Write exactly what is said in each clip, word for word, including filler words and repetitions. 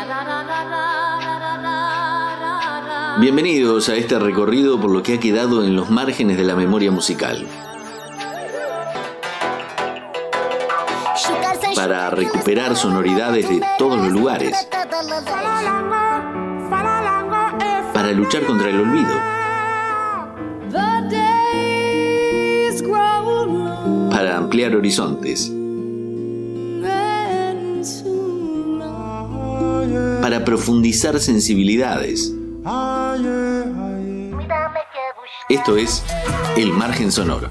Bienvenidos a este recorrido por lo que ha quedado en los márgenes de la memoria musical. Para recuperar sonoridades de todos los lugares. Para luchar contra el olvido. Para ampliar horizontes. Para profundizar sensibilidades. Esto es El Margen Sonoro.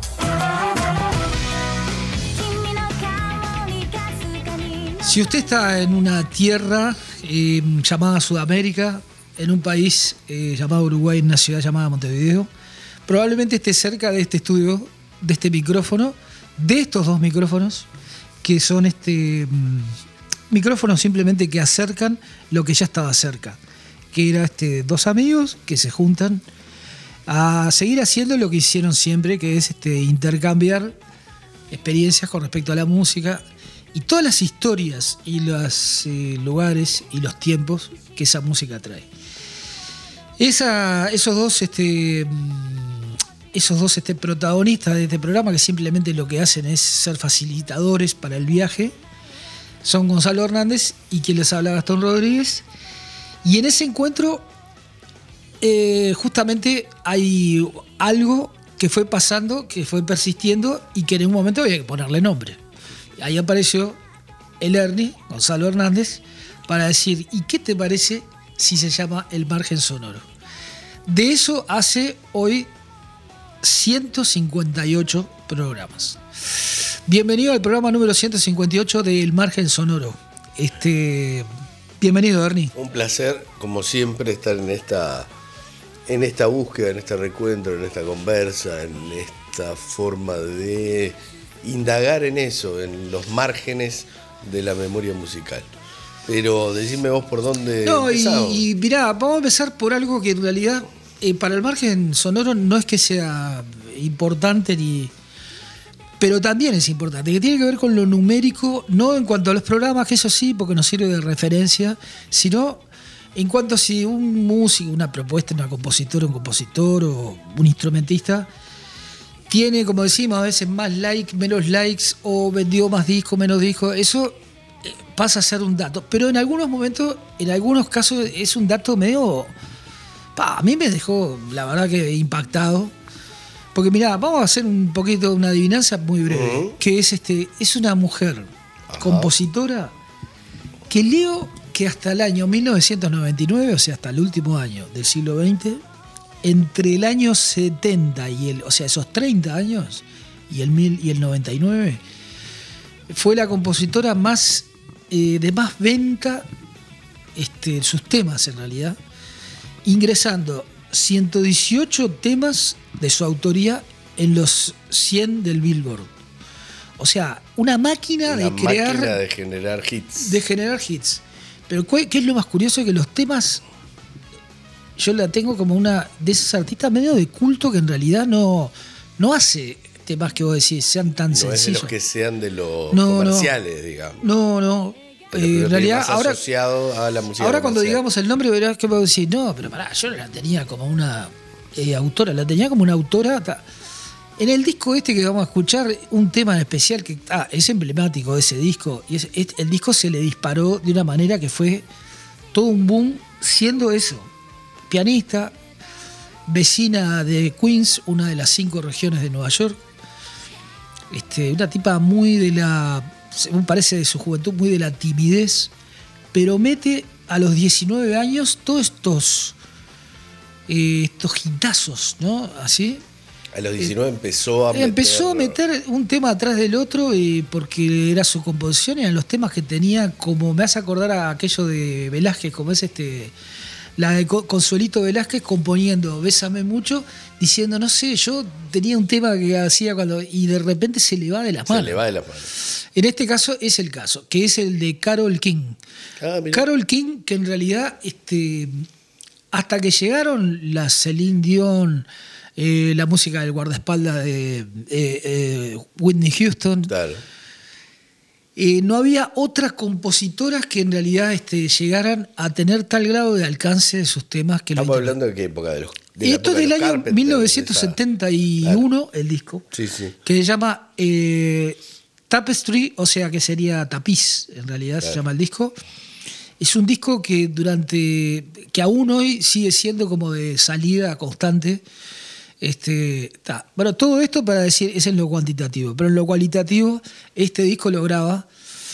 Si usted está en una tierra eh, llamada Sudamérica, en un país eh, llamado Uruguay, en una ciudad llamada Montevideo, probablemente esté cerca de este estudio, de este micrófono, de estos dos micrófonos, que son este mm, micrófonos simplemente que acercan lo que ya estaba cerca, que era este, dos amigos que se juntan a seguir haciendo lo que hicieron siempre, que es este, intercambiar experiencias con respecto a la música y todas las historias y los eh, lugares y los tiempos que esa música trae. Esa, esos dos, este, esos dos este, protagonistas de este programa, que simplemente lo que hacen es ser facilitadores para el viaje, son Gonzalo Hernández y quien les habla, Gastón Rodríguez. Y en ese encuentro eh, justamente hay algo que fue pasando, que fue persistiendo y que en un momento había que ponerle nombre. Ahí apareció el Ernie, Gonzalo Hernández, para decir, ¿y qué te parece si se llama El Margen Sonoro? De eso hace hoy ciento cincuenta y ocho programas. Bienvenido al programa número ciento cincuenta y ocho de El Margen Sonoro. Este, bienvenido, Ernie. Un placer, como siempre, estar en esta, en esta búsqueda, en este recuentro, en esta conversa, en esta forma de indagar en eso, en los márgenes de la memoria musical. Pero decime vos por dónde no, empezamos. Y, y mirá, vamos a empezar por algo que en realidad eh, para el Margen Sonoro no es que sea importante ni... pero también es importante, que tiene que ver con lo numérico, no en cuanto a los programas, que eso sí, porque nos sirve de referencia, sino en cuanto a si un músico, una propuesta, una compositora, un compositor o un instrumentista tiene, como decimos, a veces más likes, menos likes, o vendió más discos, menos discos, eso pasa a ser un dato. Pero en algunos momentos, en algunos casos, es un dato medio... Pa, a mí me dejó, la verdad, que impactado. Porque mirá, vamos a hacer un poquito una adivinanza muy breve, uh-huh. que es este, es una mujer Ajá. compositora que leo que hasta el año mil novecientos noventa y nueve, o sea, hasta el último año del siglo veinte, entre el año setenta y el, o sea, esos treinta años y el mil y el noventa y nueve, fue la compositora más eh, de más venta, este, sus temas en realidad, ingresando ciento dieciocho temas de su autoría en los cien del Billboard. O sea, una máquina una de crear... máquina de generar hits. De generar hits. Pero ¿qué es lo más curioso? Que los temas... Yo la tengo como una de esas artistas medio de culto que en realidad no, no hace temas que vos decís sean tan no sencillos. No es de los que sean de los no, comerciales, no. digamos. No, no. Pero, eh, pero en realidad, ahora, asociado a la música ahora cuando comercial. digamos el nombre, verás que puedo decir, no, pero pará, yo no la tenía como una eh, autora, la tenía como una autora. Ta. En el disco este que vamos a escuchar, un tema en especial que ah, es emblemático de ese disco, y es, es, el disco se le disparó de una manera que fue todo un boom, siendo eso, pianista, vecina de Queens, una de las cinco regiones de Nueva York, este, una tipa muy de la... según parece de su juventud, muy de la timidez, pero mete a los diecinueve años todos estos eh, estos hitazos, ¿no? Así. A los diecinueve eh, empezó a meter... Empezó a meter un tema atrás del otro eh, porque era su composición, eran los temas que tenía, como me hace acordar a aquello de Velázquez, como es este... la de Consuelito Velázquez componiendo Bésame Mucho, diciendo, no sé, yo tenía un tema que hacía cuando... y de repente se le va de las manos. Se le va de las manos. En este caso es el caso, que es el de Carole King. Ah, Carole King, que en realidad, este, hasta que llegaron la Celine Dion, eh, la música del guardaespaldas de eh, eh, Whitney Houston, claro. eh, no había otras compositoras que en realidad este, llegaran a tener tal grado de alcance de sus temas que lo Estamos interpretan. hablando de qué época, de los de la Esto época es de del los año Carpenters, mil novecientos setenta y uno, esa- el disco, Sí, sí. que se llama eh, Tapestry, o sea que sería tapiz, en realidad Claro. se llama el disco. Es un disco que durante, que aún hoy sigue siendo como de salida constante. Este, ta. Bueno, todo esto para decir, es en lo cuantitativo, pero en lo cualitativo, este disco lo graba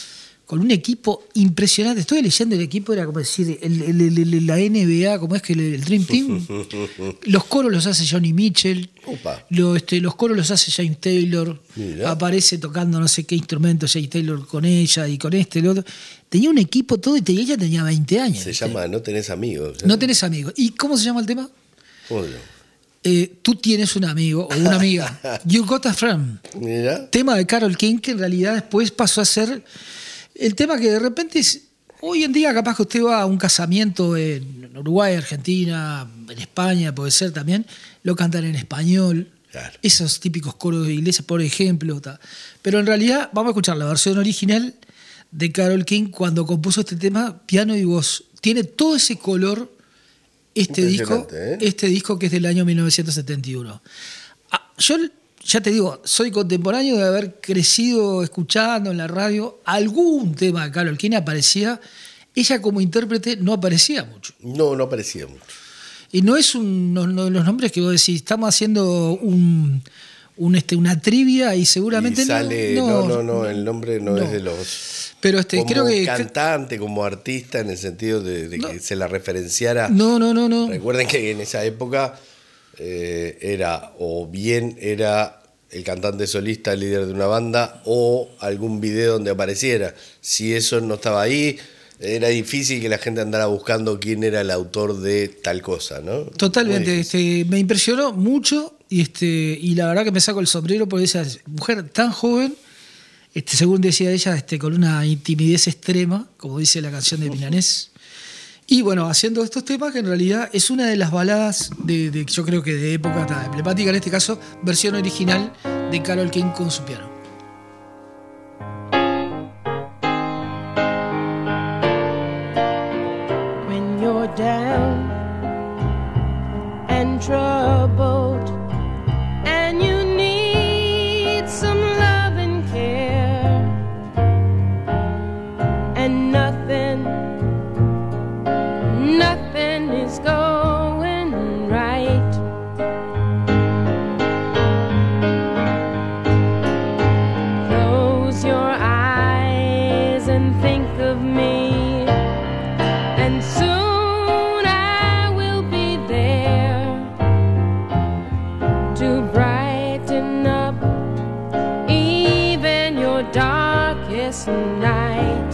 con un equipo impresionante. Estoy leyendo el equipo, era como decir, el, el- el- el- la N B A, como es que el, el Dream Team. Los coros los hace Johnny Mitchell. Upa. Lo, este, los coros los hace James Taylor. Mirá. Aparece tocando no sé qué instrumento James Taylor con ella y con este, el otro. Tenía un equipo todo y te- ella tenía veinte años. Se ¿viste? llama No tenés amigos. ¿eh? No tenés amigos. ¿Y cómo se llama el tema? ¿Cómo se llama? Eh, tú tienes un amigo o una amiga. You got a friend. Mirá. Tema de Carole King que en realidad después pasó a ser el tema que de repente es, hoy en día capaz que usted va a un casamiento en Uruguay, Argentina, en España, puede ser también, lo cantan en español. Claro. Esos típicos coros de iglesia, por ejemplo. Ta. Pero en realidad vamos a escuchar la versión original de Carole King cuando compuso este tema, piano y voz. Tiene todo ese color este disco, Impresionante, ¿eh? este disco que es del año mil novecientos setenta y uno. Ah, yo ya te digo, soy contemporáneo de haber crecido escuchando en la radio algún tema de Carole King aparecía. Ella como intérprete no aparecía mucho. No, no parecía mucho. Y no es un- uno de los nombres que vos decís, estamos haciendo un, un, este, una trivia y seguramente Y sale, no, no, no, no, el nombre no, no. es de los... Pero este, como creo que. cantante, como artista, en el sentido de, de No. que se la referenciara. No, no, no, no. Recuerden que en esa época eh, era o bien era el cantante solista, el líder de una banda, o algún video donde apareciera. Si eso no estaba ahí, era difícil que la gente andara buscando quién era el autor de tal cosa, ¿no? Totalmente. Muy difícil. Este, me impresionó mucho y, este, y la verdad que me saco el sombrero por esa mujer tan joven, este, según decía ella, este, con una timidez extrema, como dice la canción de Milanés. Y bueno, haciendo estos temas que en realidad es una de las baladas de, de yo creo que de época ta, emblemática, en este caso, versión original de Carole King con su piano. When you're down and troubled and you need some love and care and nothing, nothing is going right. Close your eyes and think of me, and soon I will be there to brighten up even your darkest night.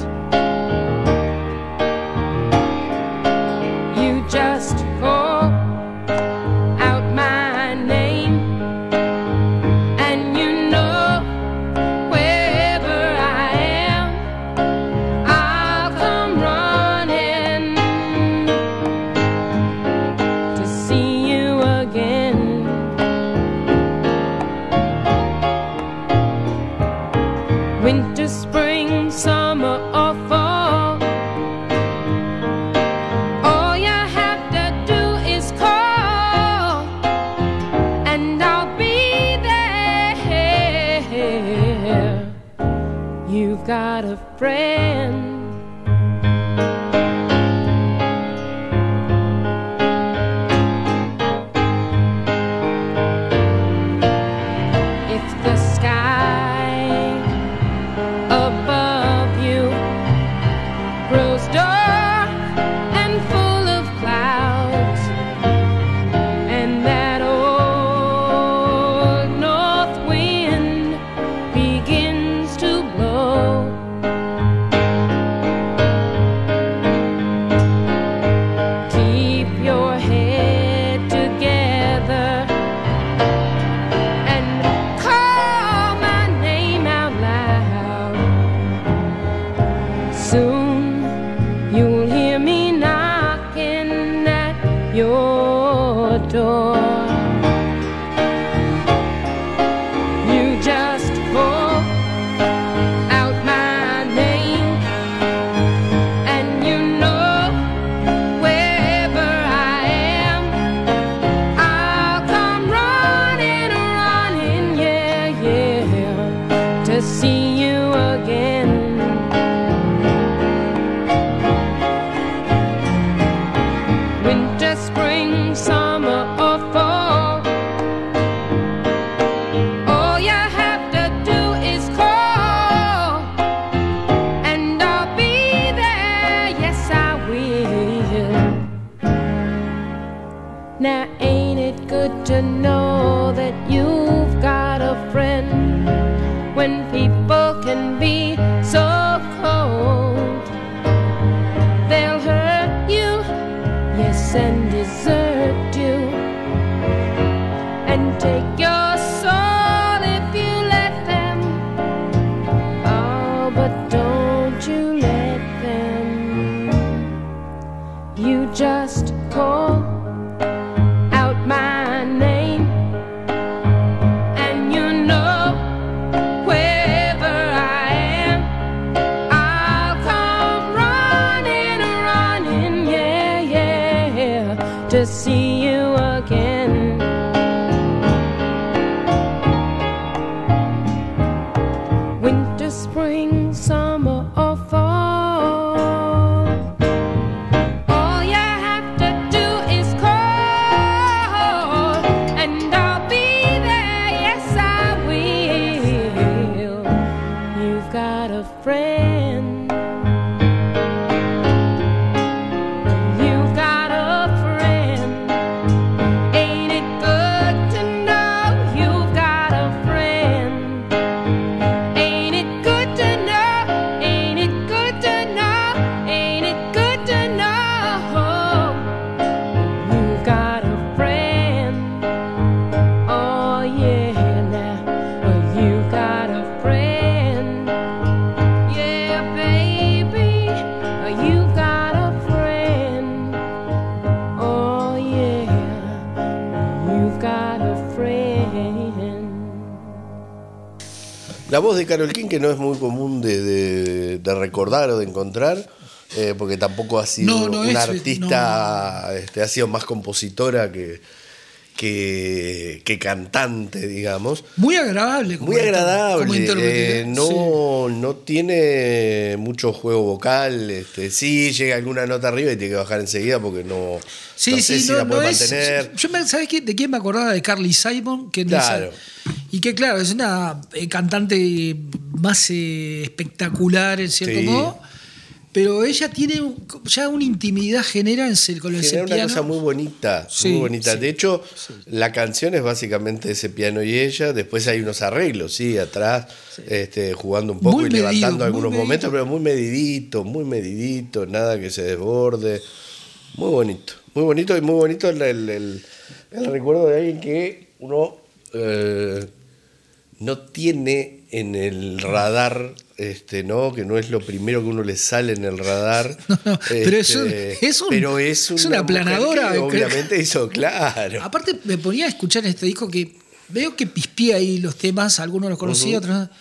You just call out my name, and you know wherever I am, I'll come running to see you again. Winter, spring, summer, or fall, all you have to do is call, and I'll be there. You've got a friend. If the sky above you grows dark and full of clouds, and that old north wind begins to blow, Now ain't it good to know that you've got a friend when people can be so cold? They'll hurt you, yes, and desert you, and take your soul if you let them. Oh, but don't you let them. You just call out my name, and you know wherever I am, I'll come running, running, yeah, yeah, to see you again. Winter, spring, summer, or fall, all you have to do is call, and I'll be there, yes I will. You've got a friend. You've got a friend. Ain't it good to know you've got a friend? Ain't it good to know? Ain't it good to know? Ain't it good to know you've got a friend? Oh yeah, now you've got a friend. Yeah, baby, you've got a friend. Oh yeah, you've got a friend. La voz de Carole King, que no es muy común de, de- de recordar o de encontrar, eh, porque tampoco ha sido No, no una es- artista, este, ha sido más compositora que, que, que cantante, digamos. Muy agradable. Como Muy inter- como agradable, intérprete, eh, sí. no, no tiene mucho juego vocal, este, sí llega alguna nota arriba y tiene que bajar enseguida porque no, Sí, no sé sí, si no, la puede no es- mantener. Yo me, ¿sabes qué? ¿De quién me acordaba? De Carly Simon, que no es- Claro. y que claro, es una eh, cantante más eh, espectacular en cierto Sí. modo, pero ella tiene un- ya una intimidad genera en se- con ese Genera una piano. cosa muy bonita, Sí, muy bonita. sí. De hecho, la canción es básicamente ese piano y ella. Después hay unos arreglos, sí, atrás, este, jugando un poco Muy y medido, levantando muy algunos medido. momentos, pero muy medidito, muy medidito, nada que se desborde. Muy bonito, muy bonito y muy bonito el, el- el- el recuerdo de alguien que uno eh, no tiene en el radar, este, ¿no? Que no es lo primero que uno le sale en el radar. No, no, pero es un- este, es un- pero es es una mujer aplanadora, que creo. obviamente hizo, claro. Aparte, me ponía a escuchar este disco que veo que pispía ahí los temas, algunos los conocía, Ujú. otros no,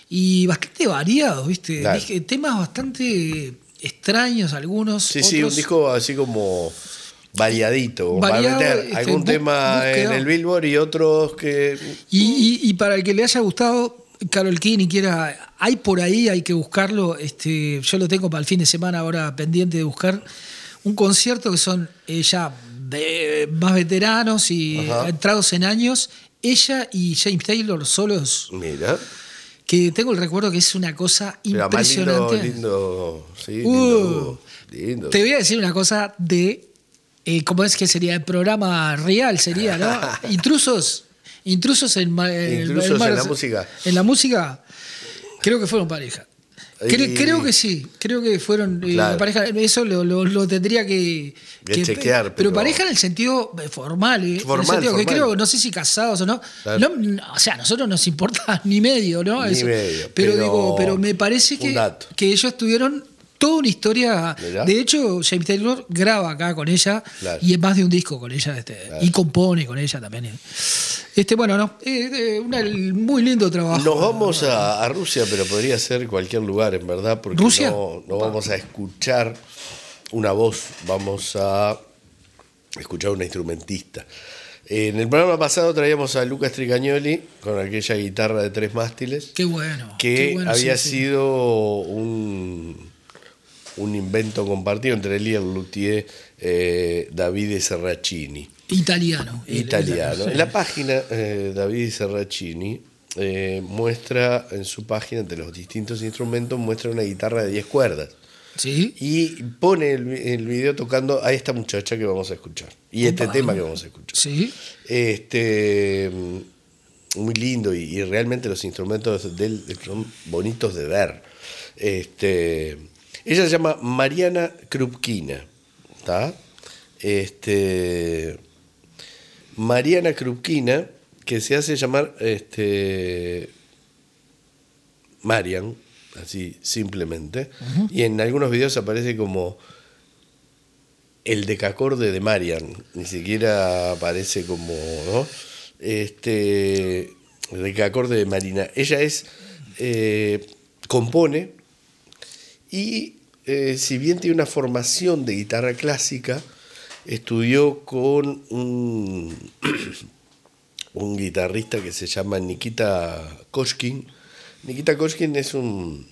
y bastante variados, ¿viste? Claro. Dije, temas bastante extraños, algunos. Sí, otros, sí, un disco así como variadito, como Variado, para meter este, algún bu- tema búsqueda. en el Billboard y otros que... Y, y- y para el que le haya gustado Carole King y quiera, hay por ahí, hay que buscarlo. Este, yo lo tengo para el fin de semana ahora pendiente de buscar un concierto que son eh, ya de- más veteranos y Ajá. entrados en años. Ella y James Taylor solos, Mira, que tengo el recuerdo que es una cosa pero más lindo, impresionante. lindo, sí, Uh, lindo, dúo, lindo. Te voy a decir una cosa de, eh, ¿cómo es que sería? El programa real sería, ¿no? Intrusos, intrusos en, ma- el- Intrusos el mar- en la música. En la música, creo que fueron pareja. Cre- Y- creo que sí, creo que fueron eh, Claro. pareja. Eso lo, lo- lo tendría que, Que chequear, pero, pero- pareja en el sentido eh, formal, eh, en el Formal, sentido que formal. creo, no sé si casados o no. Claro. No, no, o sea, a nosotros nos importa ni medio, ¿no? Ni Eso. medio, pero, pero digo, pero me parece un que, dato. que ellos tuvieron toda una historia. Mirá. De hecho, James Taylor graba acá con ella Claro. y es más de un disco con ella, este, Claro. y compone con ella también. eh. Este, bueno, no, eh, eh, una- muy lindo trabajo. Nos vamos a, a Rusia, pero podría ser cualquier lugar, en verdad, porque ¿Rusia? no, no vamos a escuchar una voz, vamos a escuchar una instrumentista. En el programa pasado traíamos a Luca Stricagnoli con aquella guitarra de tres mástiles, Qué bueno. que qué bueno, había sí, sí. sido un, un invento compartido entre él y el luthier eh, Davide Serracini. Italiano. el- Italiano. el- En la página, eh, Davide Serracini eh, muestra en su página, entre los distintos instrumentos, muestra una guitarra de diez cuerdas. Sí. Y pone el, el video tocando a esta muchacha que vamos a escuchar. Y este Opa. tema que vamos a escuchar. Sí. Este, muy lindo y, y realmente los instrumentos de él son bonitos de ver. Este, ella se llama Mariana Krupkina. ¿Está? Este, Mariana Krupkina, que se hace llamar este, Marian, así simplemente, uh-huh. Y en algunos videos aparece como el decacorde de Marian, ni siquiera aparece como, ¿no? Este, el decacorde de Marina. Ella es, eh, compone y eh, si bien tiene una formación de guitarra clásica, estudió con un, un guitarrista que se llama Nikita Koshkin. Nikita Koshkin es un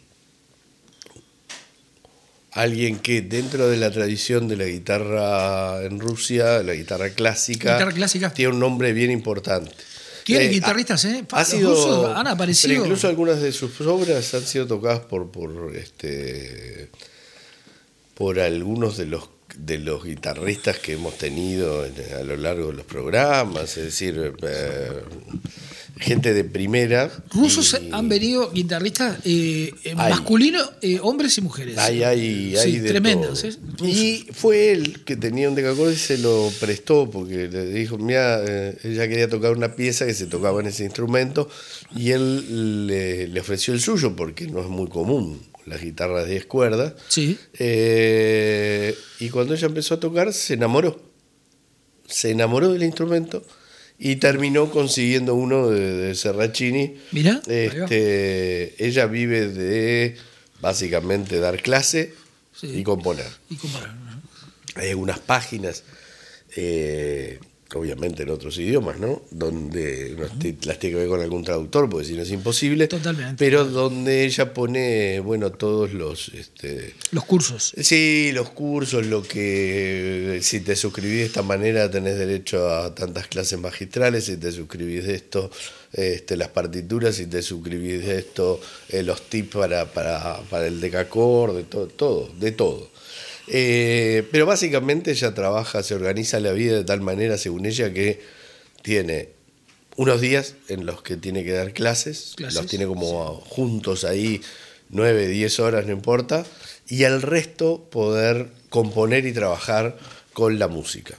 alguien que dentro de la tradición de la guitarra en Rusia, la guitarra clásica, guitarra clásica. tiene un nombre bien importante. Tiene Eh, guitarristas, ¿eh? Ha Los sido, rusos han aparecido. pero incluso algunas de sus obras han sido tocadas por, por este por algunos de los de los guitarristas que hemos tenido en, a lo largo de los programas, es decir, eh, gente de primera. Rusos y, han venido guitarristas eh, masculinos, eh, hombres y mujeres. Hay, hay, hay sí, de tremendos. todo. ¿eh? Y fue él que tenía un decacorde y se lo prestó porque le dijo, mira, eh, ella quería tocar una pieza que se tocaba en ese instrumento y él le, le ofreció el suyo porque no es muy común las guitarras de diez cuerdas. Sí. Eh, y cuando ella empezó a tocar se enamoró. Se enamoró del instrumento y terminó consiguiendo uno de, de Serracini. Mira. Este, ella vive de básicamente dar clase, sí, y componer. Y componer. Hay algunas páginas, eh, obviamente en otros idiomas, ¿no? Donde uh-huh. las tiene que ver con algún traductor, porque si no es imposible. Totalmente. Pero donde ella pone, bueno, todos los... Este, los cursos. Sí, los cursos, lo que... Si te suscribís de esta manera tenés derecho a tantas clases magistrales, si te suscribís de esto, este, las partituras, si te suscribís de esto, eh, los tips para, para, para el decacorde, todo, todo, de todo. Eh, pero básicamente ella trabaja, se organiza la vida de tal manera, según ella, que tiene unos días en los que tiene que dar clases, clases los tiene como sí. juntos ahí, nueve, diez horas, no importa, y al resto poder componer y trabajar con la música.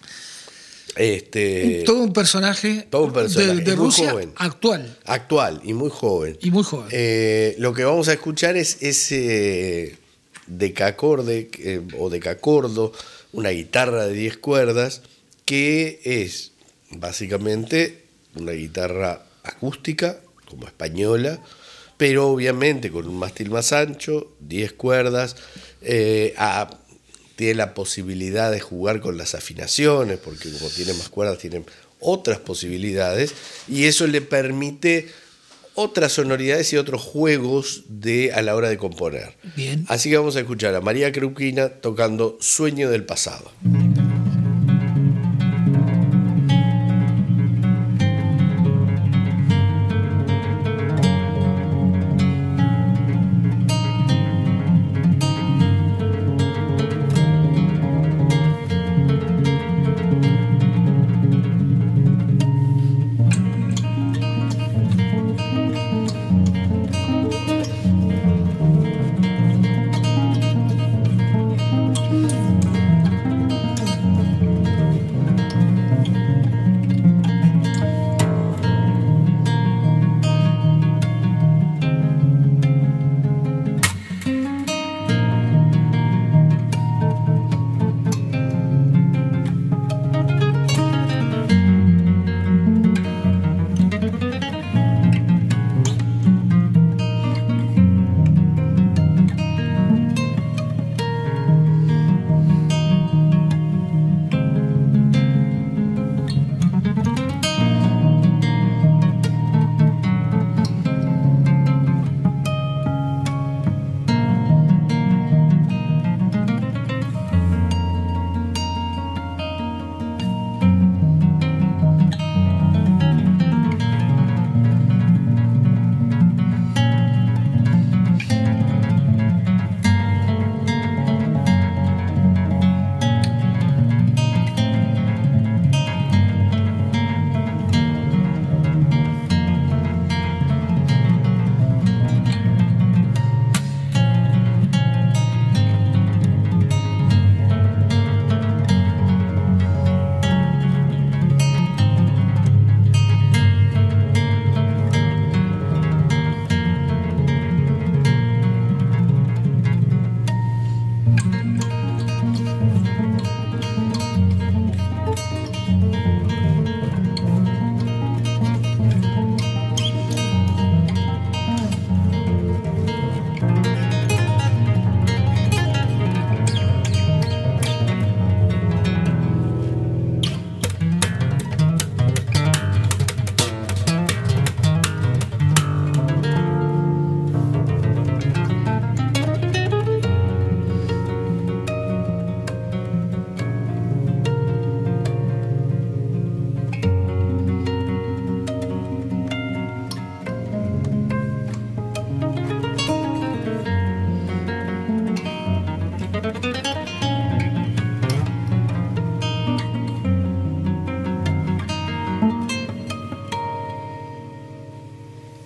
Este, todo un personaje, todo un personaje de, de muy Rusia joven, actual. Actual y muy joven. Y muy joven. Eh, lo que vamos a escuchar es ese... decacorde eh, o decacordo, una guitarra de diez cuerdas, que es básicamente una guitarra acústica, como española, pero obviamente con un mástil más ancho, diez cuerdas, eh, a, tiene la posibilidad de jugar con las afinaciones, porque como tiene más cuerdas, tiene otras posibilidades, y eso le permite otras sonoridades y otros juegos de, a la hora de componer. Bien. Así que vamos a escuchar a María Krupkina tocando Sueño del Pasado.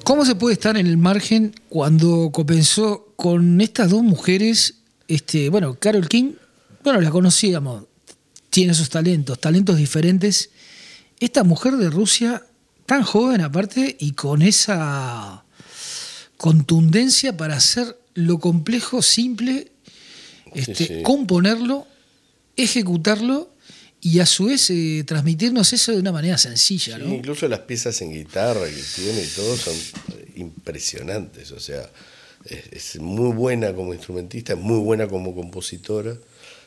¿Cómo se puede estar en el margen cuando comenzó con estas dos mujeres? Este, bueno, Carole King, bueno, la conocíamos, tiene sus talentos, talentos diferentes. Esta mujer de Rusia, tan joven aparte, y con esa contundencia para hacer lo complejo simple, este, Sí, sí. componerlo, ejecutarlo y a su vez eh, transmitirnos eso de una manera sencilla, Sí, ¿no? incluso las piezas en guitarra que tiene y todo son impresionantes. O sea, es, es muy buena como instrumentista, es muy buena como compositora.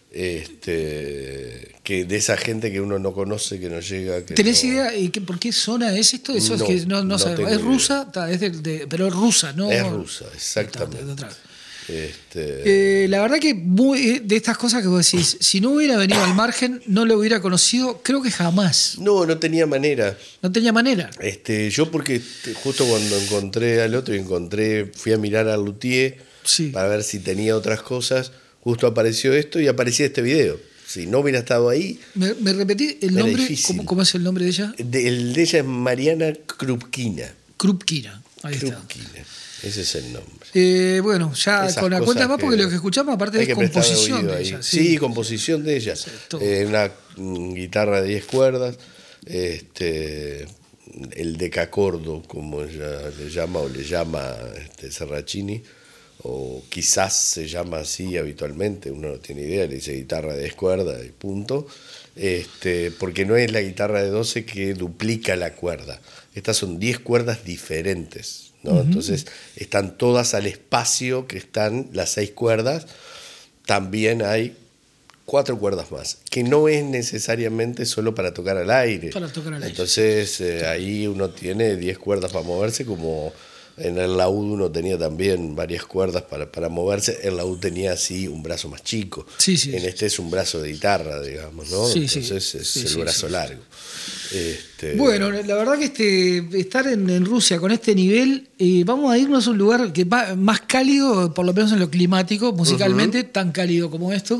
Este, que de esa gente que uno no conoce, que no llega. Que ¿Tenés no- idea eh, que, por qué zona es esto? Eso No, es que no, no no sabemos. tengo Es idea. rusa, ta, es de, de- pero es rusa, ¿no? Es rusa, Está, exactamente. de otra. Este, Eh, la verdad que muy, eh, de estas cosas que vos decís, si no hubiera venido al margen, no lo hubiera conocido, creo que jamás. no, no tenía manera. No tenía manera. Este, yo porque te- justo cuando encontré al otro, encontré, fui a mirar al luthier Sí. para ver si tenía otras cosas, justo apareció esto y aparecía este video. Si no hubiera estado ahí, ¿Me, me repetí el Era nombre? difícil. ¿Cómo, cómo es el nombre de ella? de- el de ella es Mariana Krupkina. Krupkina. Ahí está. Krupkina, ese es el nombre. Eh, bueno, ya Esas con la cosas cuenta más, porque que lo que escuchamos aparte hay es que prestarle composición oído de ahí. ella. Sí, composición de ella. todo. Eh, una mm, guitarra de diez cuerdas, este, el decacordo, como ella le llama o le llama este, Serracini, o quizás se llama así habitualmente, uno no tiene idea, le dice guitarra de diez cuerdas y punto, este, porque no es la guitarra de doce que duplica la cuerda. Estas son diez cuerdas diferentes, ¿no? Uh-huh. Entonces están todas al espacio que están las seis cuerdas. También hay cuatro cuerdas más, que no es necesariamente solo para tocar al aire. Para tocar al aire. Entonces eh, ahí uno tiene diez cuerdas para moverse, como en el laúd uno tenía también varias cuerdas para, para moverse. El laúd tenía así un brazo más chico. Sí, sí, en sí. este es un brazo de guitarra, digamos, ¿no? Sí, Entonces sí. es Sí, el sí, brazo sí. largo. Este, Bueno, la verdad que este, estar en, en Rusia con este nivel, eh, vamos a irnos a un lugar que va más cálido, por lo menos en lo climático, musicalmente, uh-huh. tan cálido como esto.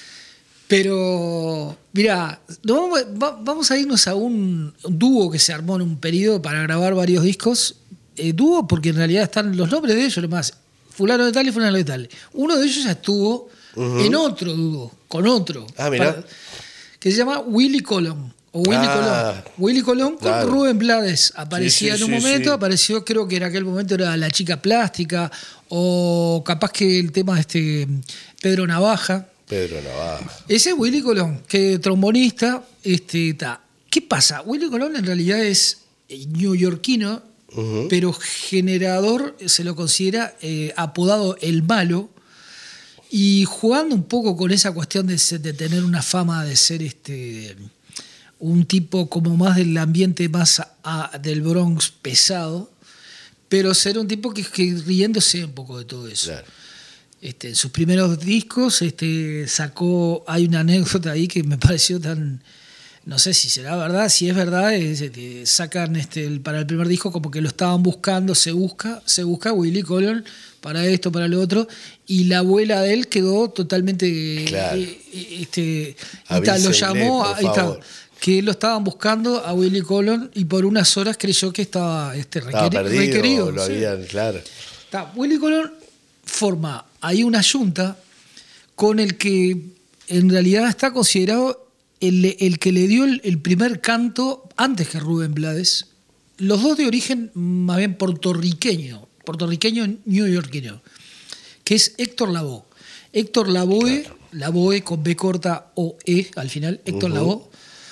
Pero, mira, vamos, va, vamos a irnos a un dúo que se armó en un periodo para grabar varios discos. Eh, dúo porque en realidad están los nombres de ellos, lo más, fulano de tal y fulano de tal. Uno de ellos ya estuvo uh-huh. en otro dúo, con otro, ah, mirá. para, que se llama Willy Colón. O Willy ah, Colón. Willy Colón con claro. Rubén Blades. Aparecía sí, sí, en un sí, momento, sí. apareció, creo que en aquel momento era La Chica Plástica, o capaz que el tema de este Pedro Navaja. Pedro Navaja. Ese es Willy Colón, que trombonista, este, ta. ¿Qué pasa? Willy Colón en realidad es neoyorquino, uh-huh. pero generador, se lo considera eh, apodado El Malo, y jugando un poco con esa cuestión de, de tener una fama de ser este un tipo como más del ambiente más a, a, del Bronx pesado, pero ser un tipo que, que riéndose un poco de todo eso. Claro. Este, en sus primeros discos este, sacó, hay una anécdota ahí que me pareció tan, no sé si será verdad, si es verdad, es, este, sacan este, el, para el primer disco como que lo estaban buscando, se busca, se busca Willy Colón para esto, para lo otro, y la abuela de él quedó totalmente, claro. eh, este, y Avísenle, tal, lo llamó, por ahí está, favor. que lo estaban buscando a Willy Colón y por unas horas creyó que estaba, este, requeri- Estaba perdido, requerido. lo sí. habían, claro. Está, Willy Colón forma ahí una yunta con el que en realidad está considerado el, el que le dio el, el primer canto antes que Rubén Blades. Los dos de origen más bien puertorriqueño, puertorriqueño neoyorquino, que es Héctor Lavoe. Héctor Lavoe, claro. Lavoe con B corta o E al final, Héctor uh-huh. Lavoe.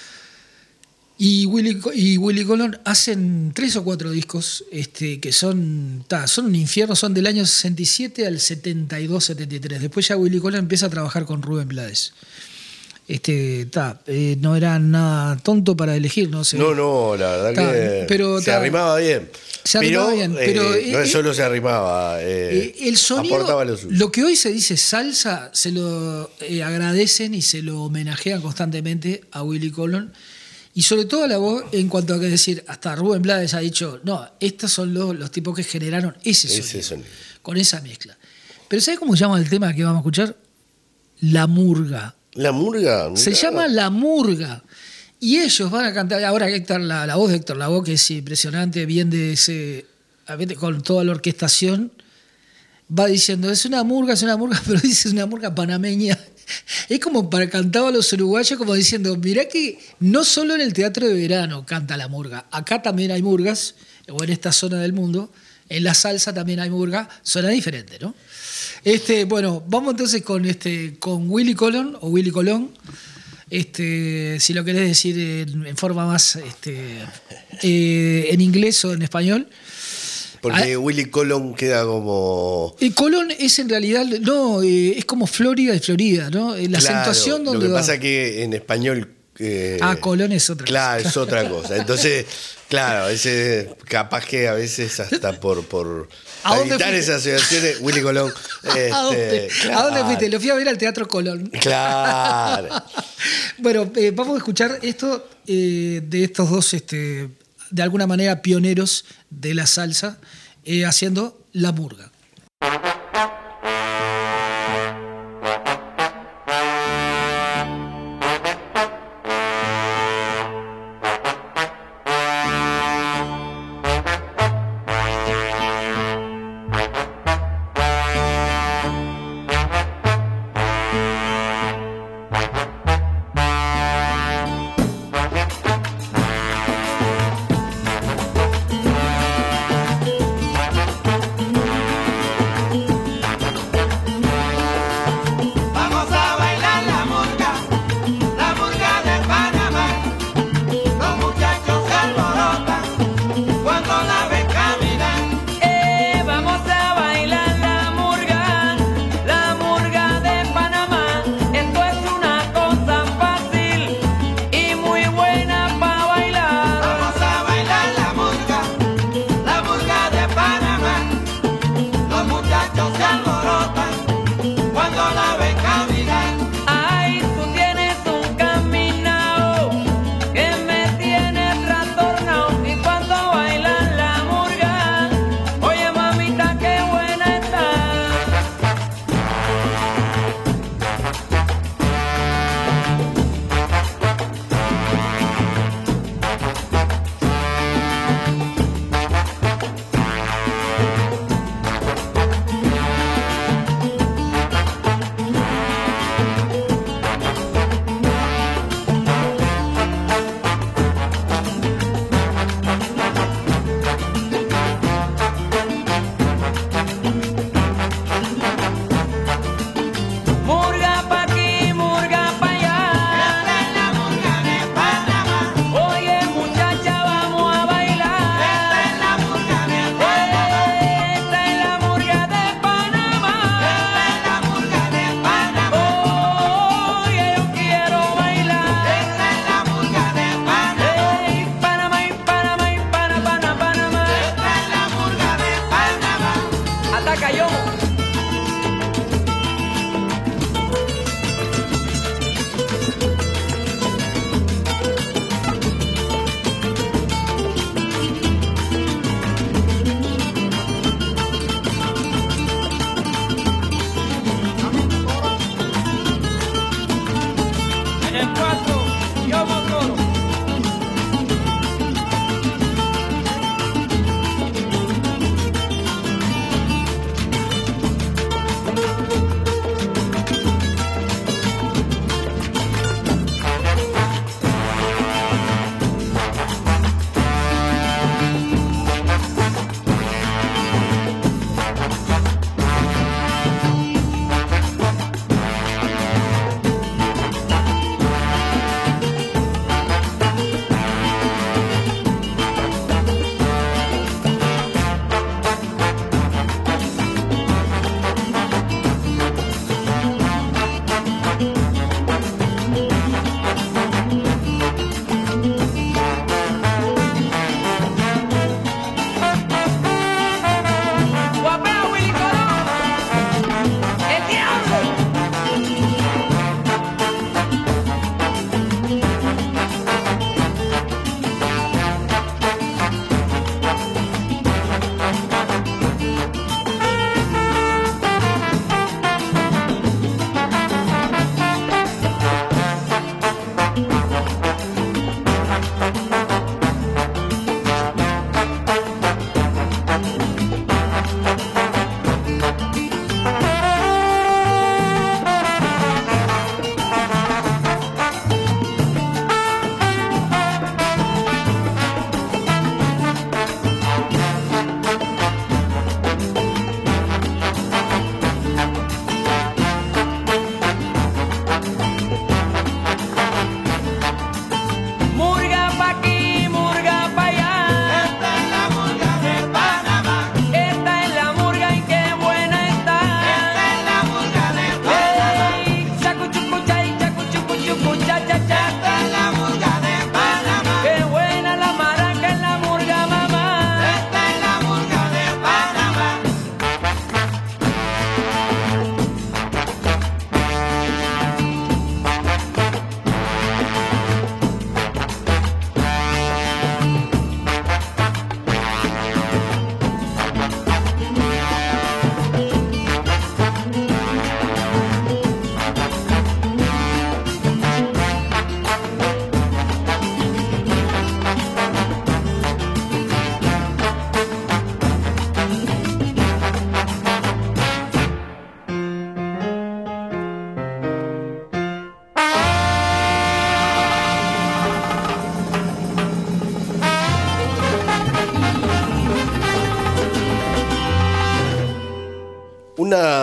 Y Willy, y Willy Colón hacen tres o cuatro discos este, que son, ta, son un infierno, son del año sesenta y siete al setenta y dos, setenta y tres. Después ya Willy Colón empieza a trabajar con Rubén Blades. Este, ta, eh, no era nada tonto para elegir, ¿no? Se, no, no, la verdad ta, que pero, se ta, arrimaba bien. Se arrimaba pero, bien, pero eh, no eh, solo se arrimaba, eh, el sonido, aportaba lo suyo. Lo que hoy se dice salsa, se lo eh, agradecen y se lo homenajean constantemente a Willy Colón. Y sobre todo la voz, en cuanto a que decir, hasta Rubén Blades ha dicho, no, estos son los, los tipos que generaron ese sonido, ese sonido, con esa mezcla. Pero ¿sabes cómo se llama el tema que vamos a escuchar? La Murga. La Murga. Mira. Se llama La Murga. Y ellos van a cantar, ahora Héctor, la, la voz de Héctor Lavoe, que es impresionante, bien de ese con toda la orquestación, va diciendo, es una murga, es una murga, pero dice es una murga panameña. Es como para cantar a los uruguayos, como diciendo, mirá que no solo en el teatro de verano canta la murga, acá también hay murgas, o en esta zona del mundo, en la salsa también hay murga, suena diferente, ¿no? Este, bueno, vamos entonces con, este, con Willy Colón, o Willy Colón, este, si lo querés decir en, en forma más este, eh, en inglés o en español. Porque ah, Willy Colón queda como... El Colón es en realidad, no, eh, es como Florida y Florida, ¿no? La Claro, acentuación donde lo que va. pasa es que en español... eh, Ah, Colón es otra claro, cosa. es otra cosa. Entonces, claro, ese, capaz que a veces hasta por, por ¿A dónde evitar fuiste? esas asociaciones, Willy Colón... Este, ¿A dónde? claro, ¿A dónde fuiste? Lo fui a ver al Teatro Colón. Claro. Bueno, eh, vamos a escuchar esto eh, de estos dos, este, de alguna manera, pioneros de la salsa, eh, haciendo la murga.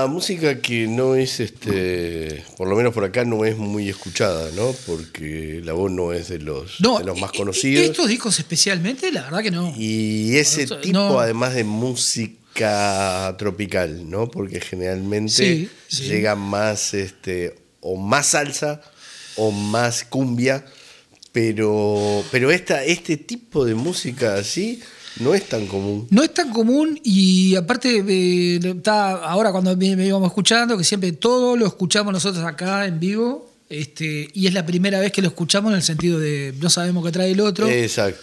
música que no es, este, por lo menos por acá, no es muy escuchada, ¿no? Porque la voz no es de los, No, de los más e- e- conocidos. estos discos especialmente, la verdad que no. Y ese No, tipo, no. además de música tropical, ¿no? Porque generalmente Sí, sí. llega más, este, o más salsa o más cumbia, pero, pero esta, este tipo de música así no es tan común. No es tan común y aparte eh, está ahora cuando me, me íbamos escuchando, que siempre todo lo escuchamos nosotros acá en vivo, este, y es la primera vez que lo escuchamos en el sentido de no sabemos qué trae el otro. Exacto.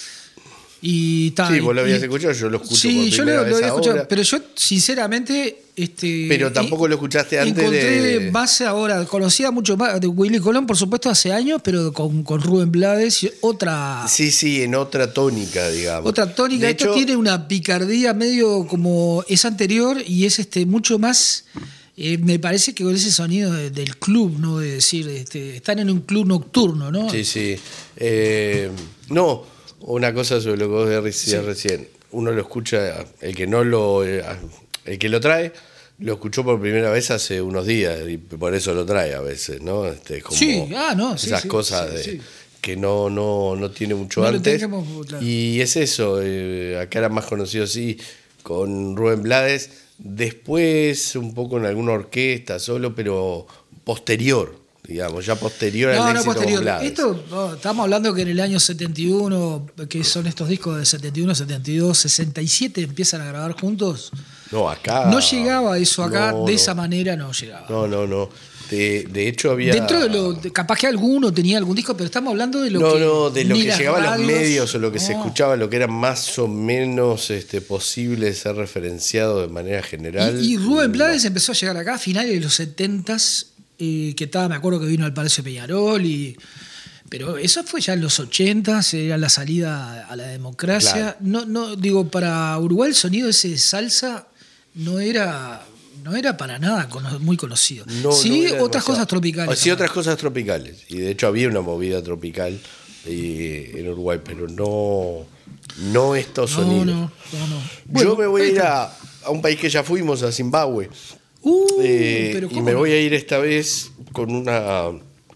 Y está, Sí, vos lo habías y- escuchado, yo lo escucho Sí, por yo primera lo, lo vez había escuchado, ahora. pero yo sinceramente... Este, Pero tampoco y- lo escuchaste antes encontré de- más ahora, conocía mucho más de Willy Colón, por supuesto, hace años, pero con, con Rubén Blades, y otra... Sí, sí, en otra tónica, digamos. Otra tónica, De esto hecho, tiene una picardía medio como es anterior y es este mucho más, eh, me parece que con ese sonido de- del club, ¿no? De decir, este, están en un club nocturno, ¿no? Sí, sí. Eh, no, una cosa sobre lo que vos decías Sí. recién. Uno lo escucha, el que no lo. eh, El que lo trae, lo escuchó por primera vez hace unos días y por eso lo trae a veces, ¿no? Este, como Sí, ah, no, sí, esas sí, cosas sí, de, sí. que no, no, no tiene mucho No lo antes. tengamos, claro. Y es eso, eh, acá era más conocido así con Rubén Blades, después un poco en alguna orquesta solo, pero posterior, digamos, ya posterior al No, no, éxito con posterior. Blades. Esto, oh, estamos hablando que en el año setenta y uno, que son estos discos de setenta y uno, setenta y dos, sesenta y siete, empiezan a grabar juntos. No, acá. No llegaba eso acá, no, de no. esa manera no llegaba. No, no, no. De, de hecho había. Dentro de lo, de- capaz que alguno tenía algún disco, pero estamos hablando de lo no, que. no, de lo ni que las llegaba a los radios, medios o lo que se no. escuchaba, lo que era más o menos este, posible ser referenciado de manera general. Y, y Rubén no. Blades empezó a llegar acá a finales de los setentas, eh, que estaba, me acuerdo que vino al Palacio de Peñarol, y, pero eso fue ya en los ochentas, era la salida a la democracia. Claro. No, no, digo, para Uruguay el sonido ese de salsa no era, no era para nada cono- muy conocido. No, sí, no era otras demasiado. cosas tropicales. Sí, otras cosas tropicales. Y de hecho había una movida tropical eh, en Uruguay, pero no, no estos No, sonidos. no, no, no. Yo Bueno, me voy a ir esto- a, a un país que ya fuimos, a Zimbabue. Uh, Eh, pero y ¿cómo me no? voy a ir esta vez con una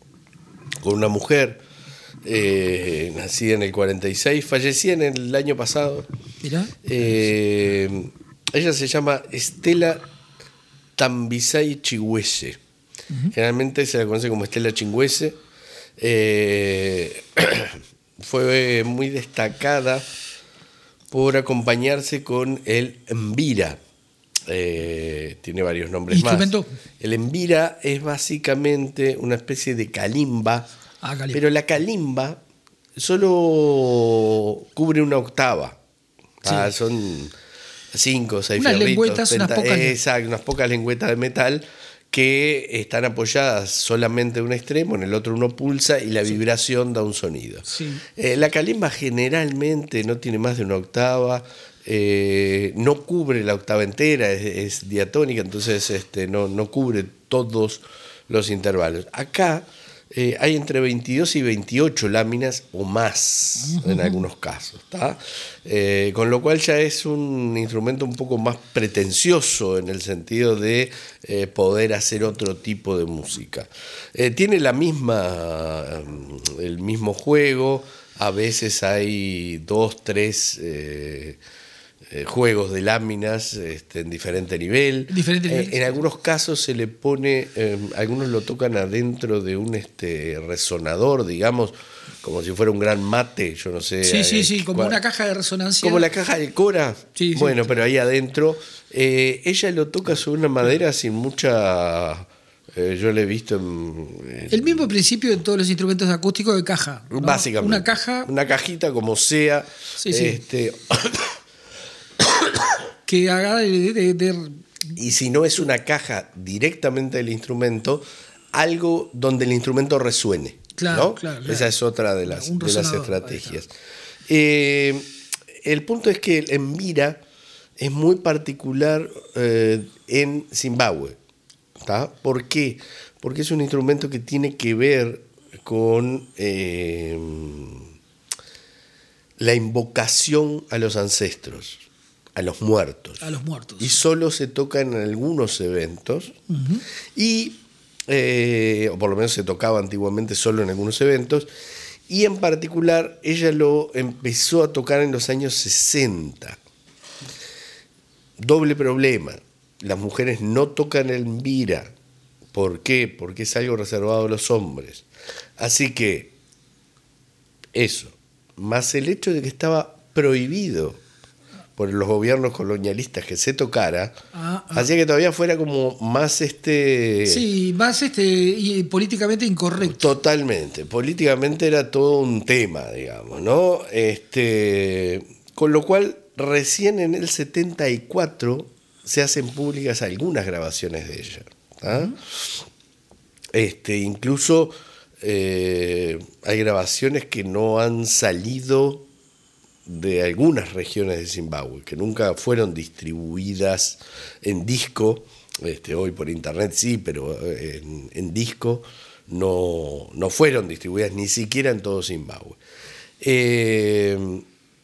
con una mujer eh, nacida en el cuarenta y seis, fallecida en el año pasado. Mirá. Eh, ella se llama Estela Tambisay Chigüese. Generalmente se la conoce como Estela Chingüese. Eh, fue muy destacada por acompañarse con el mbira. Eh, tiene varios nombres más. ¿Instrumento? El mbira es básicamente una especie de calimba, Ah, calimba. pero la calimba solo cubre una octava. Ah, son cinco o seis Unas fierritos, lengüetas, unas penta- pocas- Exacto, unas pocas lengüetas de metal que están apoyadas solamente en un extremo, en el otro uno pulsa y la vibración da un sonido. Sí. Eh, la calimba generalmente no tiene más de una octava, eh, no cubre la octava entera, es, es diatónica, entonces este, no, no cubre todos los intervalos. Acá eh, hay entre veintidós y veintiocho láminas o más en algunos casos, ¿tá? Eh, con lo cual ya es un instrumento un poco más pretencioso en el sentido de eh, poder hacer otro tipo de música. Eh, tiene la misma, el mismo juego, a veces hay dos, tres eh, eh, juegos de láminas este, en diferente nivel. Diferente Eh, nivel. en algunos casos se le pone, eh, algunos lo tocan adentro de un este, resonador, digamos, como si fuera un gran mate, yo no sé. Sí, sí, eh, sí, como cuál- una caja de resonancia. Como la caja del Cora. Sí, sí. Bueno, pero ahí adentro. eh, ella lo toca sobre una madera sin mucha. eh, yo le he visto en. en- El mismo principio de todos los instrumentos acústicos de caja. ¿no? Básicamente. Una caja Una cajita como sea. Sí, sí. Este, que haga de, de- de- y si no es una caja directamente del instrumento, algo donde el instrumento resuene. Claro, ¿no? claro, claro. Esa es otra de las, Un de las resonador, estrategias. Eh, el punto es que el mbira es muy particular eh, en Zimbabue. ¿Tá? ¿Por qué? Porque es un instrumento que tiene que ver con eh, la invocación a los ancestros. a los muertos. A los muertos. Y solo se toca en algunos eventos. Uh-huh. Y, eh, o por lo menos se tocaba antiguamente solo en algunos eventos. Y en particular, ella lo empezó a tocar en los años sesenta. Doble problema. Las mujeres no tocan el mbira. ¿Por qué? Porque es algo reservado a los hombres. Así que, eso. Más el hecho de que estaba prohibido por los gobiernos colonialistas que se tocara, ah, ah. hacía que todavía fuera como más este... Sí, más este y políticamente incorrecto. Totalmente. Políticamente era todo un tema, digamos, ¿no? Este, con lo cual, recién en el setenta y cuatro se hacen públicas algunas grabaciones de ella. ¿Ah? Este, incluso eh, hay grabaciones que no han salido de algunas regiones de Zimbabue, que nunca fueron distribuidas en disco. Este, hoy por internet sí, pero en, en disco no, no fueron distribuidas ni siquiera en todo Zimbabue. Eh,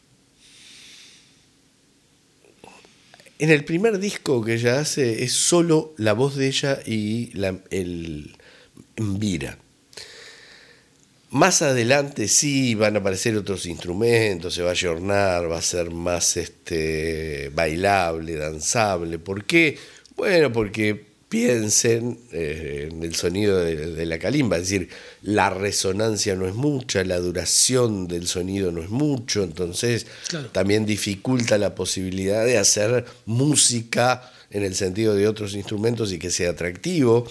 En el primer disco que ella hace es solo la voz de ella y la, el mbira. Más adelante sí van a aparecer otros instrumentos, se va a ayornar, va a ser más este, bailable, danzable. ¿Por qué? Bueno, porque piensen eh, en el sonido de, de la calimba, es decir, la resonancia no es mucha, la duración del sonido no es mucho, entonces claro. También dificulta la posibilidad de hacer música en el sentido de otros instrumentos y que sea atractivo.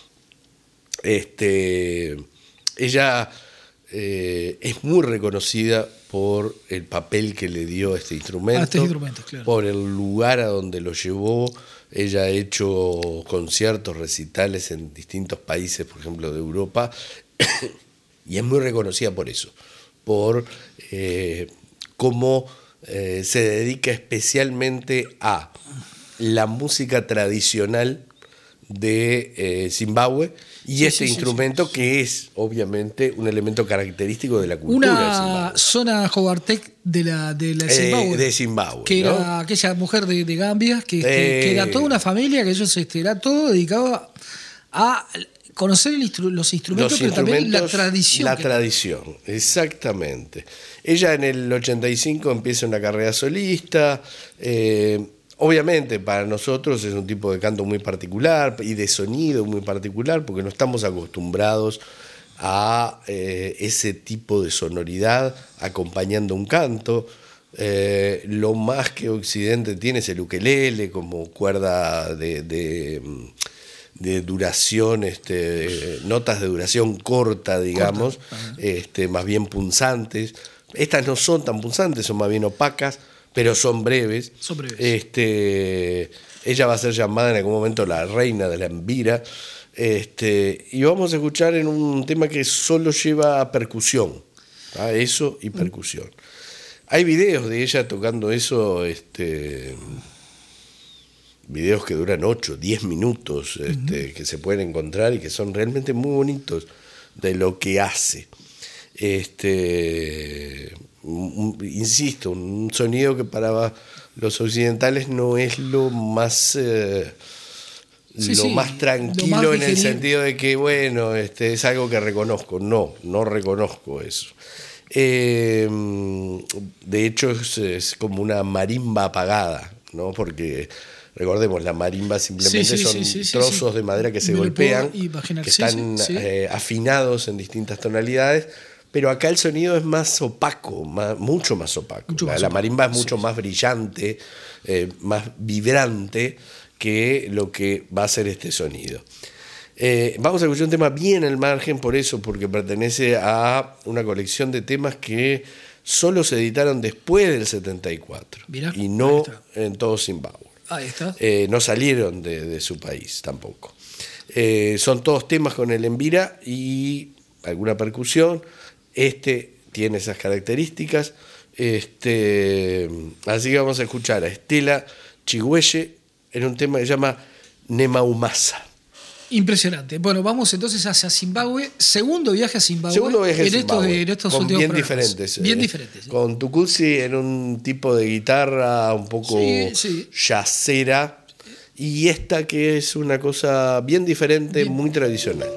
Este, ella eh, es muy reconocida por el papel que le dio a este instrumento, a este instrumento claro. Por el lugar a donde lo llevó. Ella ha hecho conciertos, recitales en distintos países, por ejemplo, de Europa, y es muy reconocida por eso, por eh, cómo eh, se dedica especialmente a la música tradicional de eh, Zimbabue y sí, este sí, instrumento sí, sí. que es obviamente un elemento característico de la cultura Una de Zimbabue. Una zona Jobartec de la de la Zimbabue, eh, de Zimbabue, que ¿no? era aquella mujer de, de Gambia que, eh, que, que era toda una familia que ellos este, era todo dedicado a, a conocer el instru- los instrumentos, los pero instrumentos, también la tradición. La que tradición, exactamente. Ella en el ochenta y cinco empieza una carrera solista. Eh, Obviamente para nosotros es un tipo de canto muy particular y de sonido muy particular porque no estamos acostumbrados a eh, ese tipo de sonoridad acompañando un canto. Eh, lo más que Occidente tiene es el ukelele como cuerda de, de, de duración, este, de, notas de duración corta, digamos, corta. Este, más bien punzantes. Estas no son tan punzantes, son más bien opacas, pero son breves. Son breves. Este, ella va a ser llamada en algún momento la reina de la mbira. Este, y vamos a escuchar en un tema que solo lleva percusión, ¿tá? Eso y percusión. Mm. Hay videos de ella tocando eso, este, videos que duran ocho, diez minutos, este, uh-huh. que se pueden encontrar y que son realmente muy bonitos de lo que hace. Este... Un, insisto, un sonido que para los occidentales no es lo más eh, sí, lo, sí, más tranquilo lo más en el sentido de que bueno, este es algo que reconozco. No, no reconozco eso. Eh, de hecho es, es como una marimba apagada, ¿no? Porque recordemos, la marimba simplemente sí, sí, son sí, sí, trozos sí. de madera que se Me golpean, que están sí, sí. Eh, afinados en distintas tonalidades. Pero acá el sonido es más opaco, más, mucho más opaco. Mucho más la, la marimba es mucho sí. más brillante, eh, más vibrante que lo que va a ser este sonido. Eh, vamos a escuchar un tema bien al margen por eso, porque pertenece a una colección de temas que solo se editaron después del setenta y cuatro. Mirá, y no en todo Zimbabue. Ahí está. Eh, no salieron de, de su país tampoco. Eh, son todos temas con el mbira y alguna percusión. Este tiene esas características. Este, así que vamos a escuchar a Estela Chigweye en un tema que se llama Nemaumasa. Impresionante. Bueno, vamos entonces hacia Zimbabue. Segundo viaje a Zimbabue. Segundo viaje a en Zimbabue, estos, en estos con últimos bien programas. diferentes. Bien eh, diferentes. ¿Sí? Con Tukulsi en un tipo de guitarra un poco Sí, sí. jazzera. Y esta que es una cosa bien diferente, Bien. muy tradicional.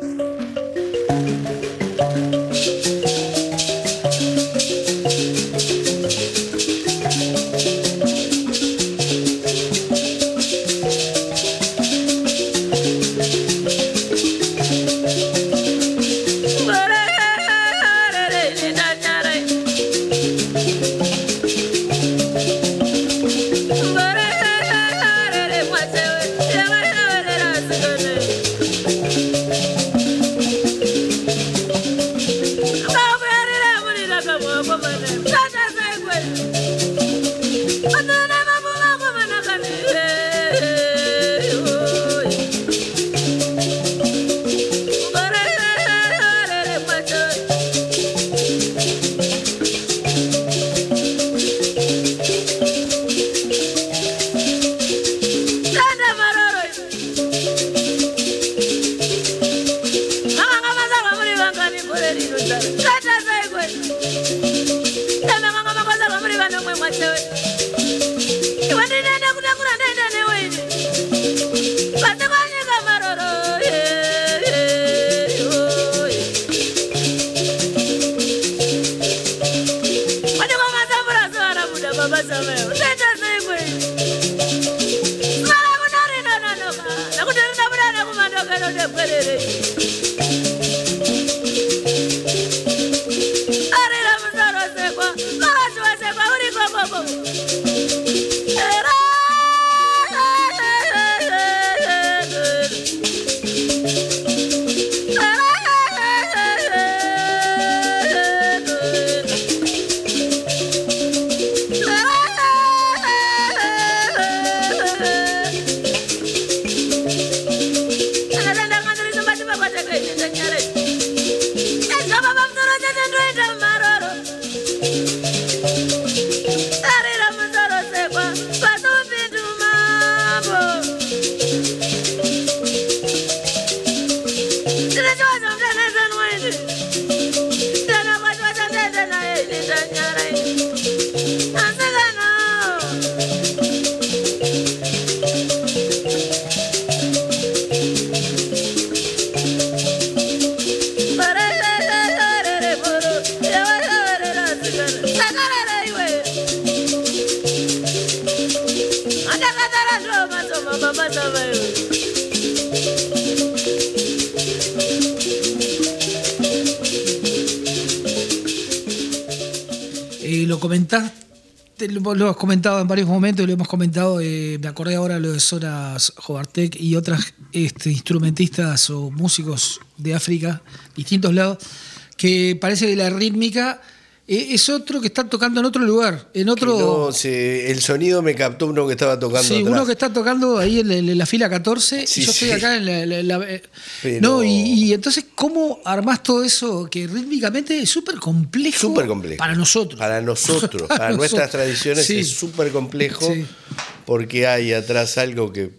Eh, lo comentaste, lo, lo has comentado en varios momentos, lo hemos comentado, eh, me acordé ahora lo de Zonas Jobartek y otras este, instrumentistas o músicos de África, distintos lados, que parece que la rítmica eh, es otro que está tocando en otro lugar, en otro... No, sí, el sonido me captó uno que estaba tocando Sí, atrás. uno que está tocando ahí en la, en la fila catorce, Sí, y yo estoy sí. acá en la... la- la- eh, Pero- No, y, y entonces, ¿cómo armás todo eso que rítmicamente es súper complejo? Súper complejo. Para nosotros. Para nosotros, para, Para nuestras nosotros. tradiciones Sí. es súper complejo Sí. porque hay atrás algo que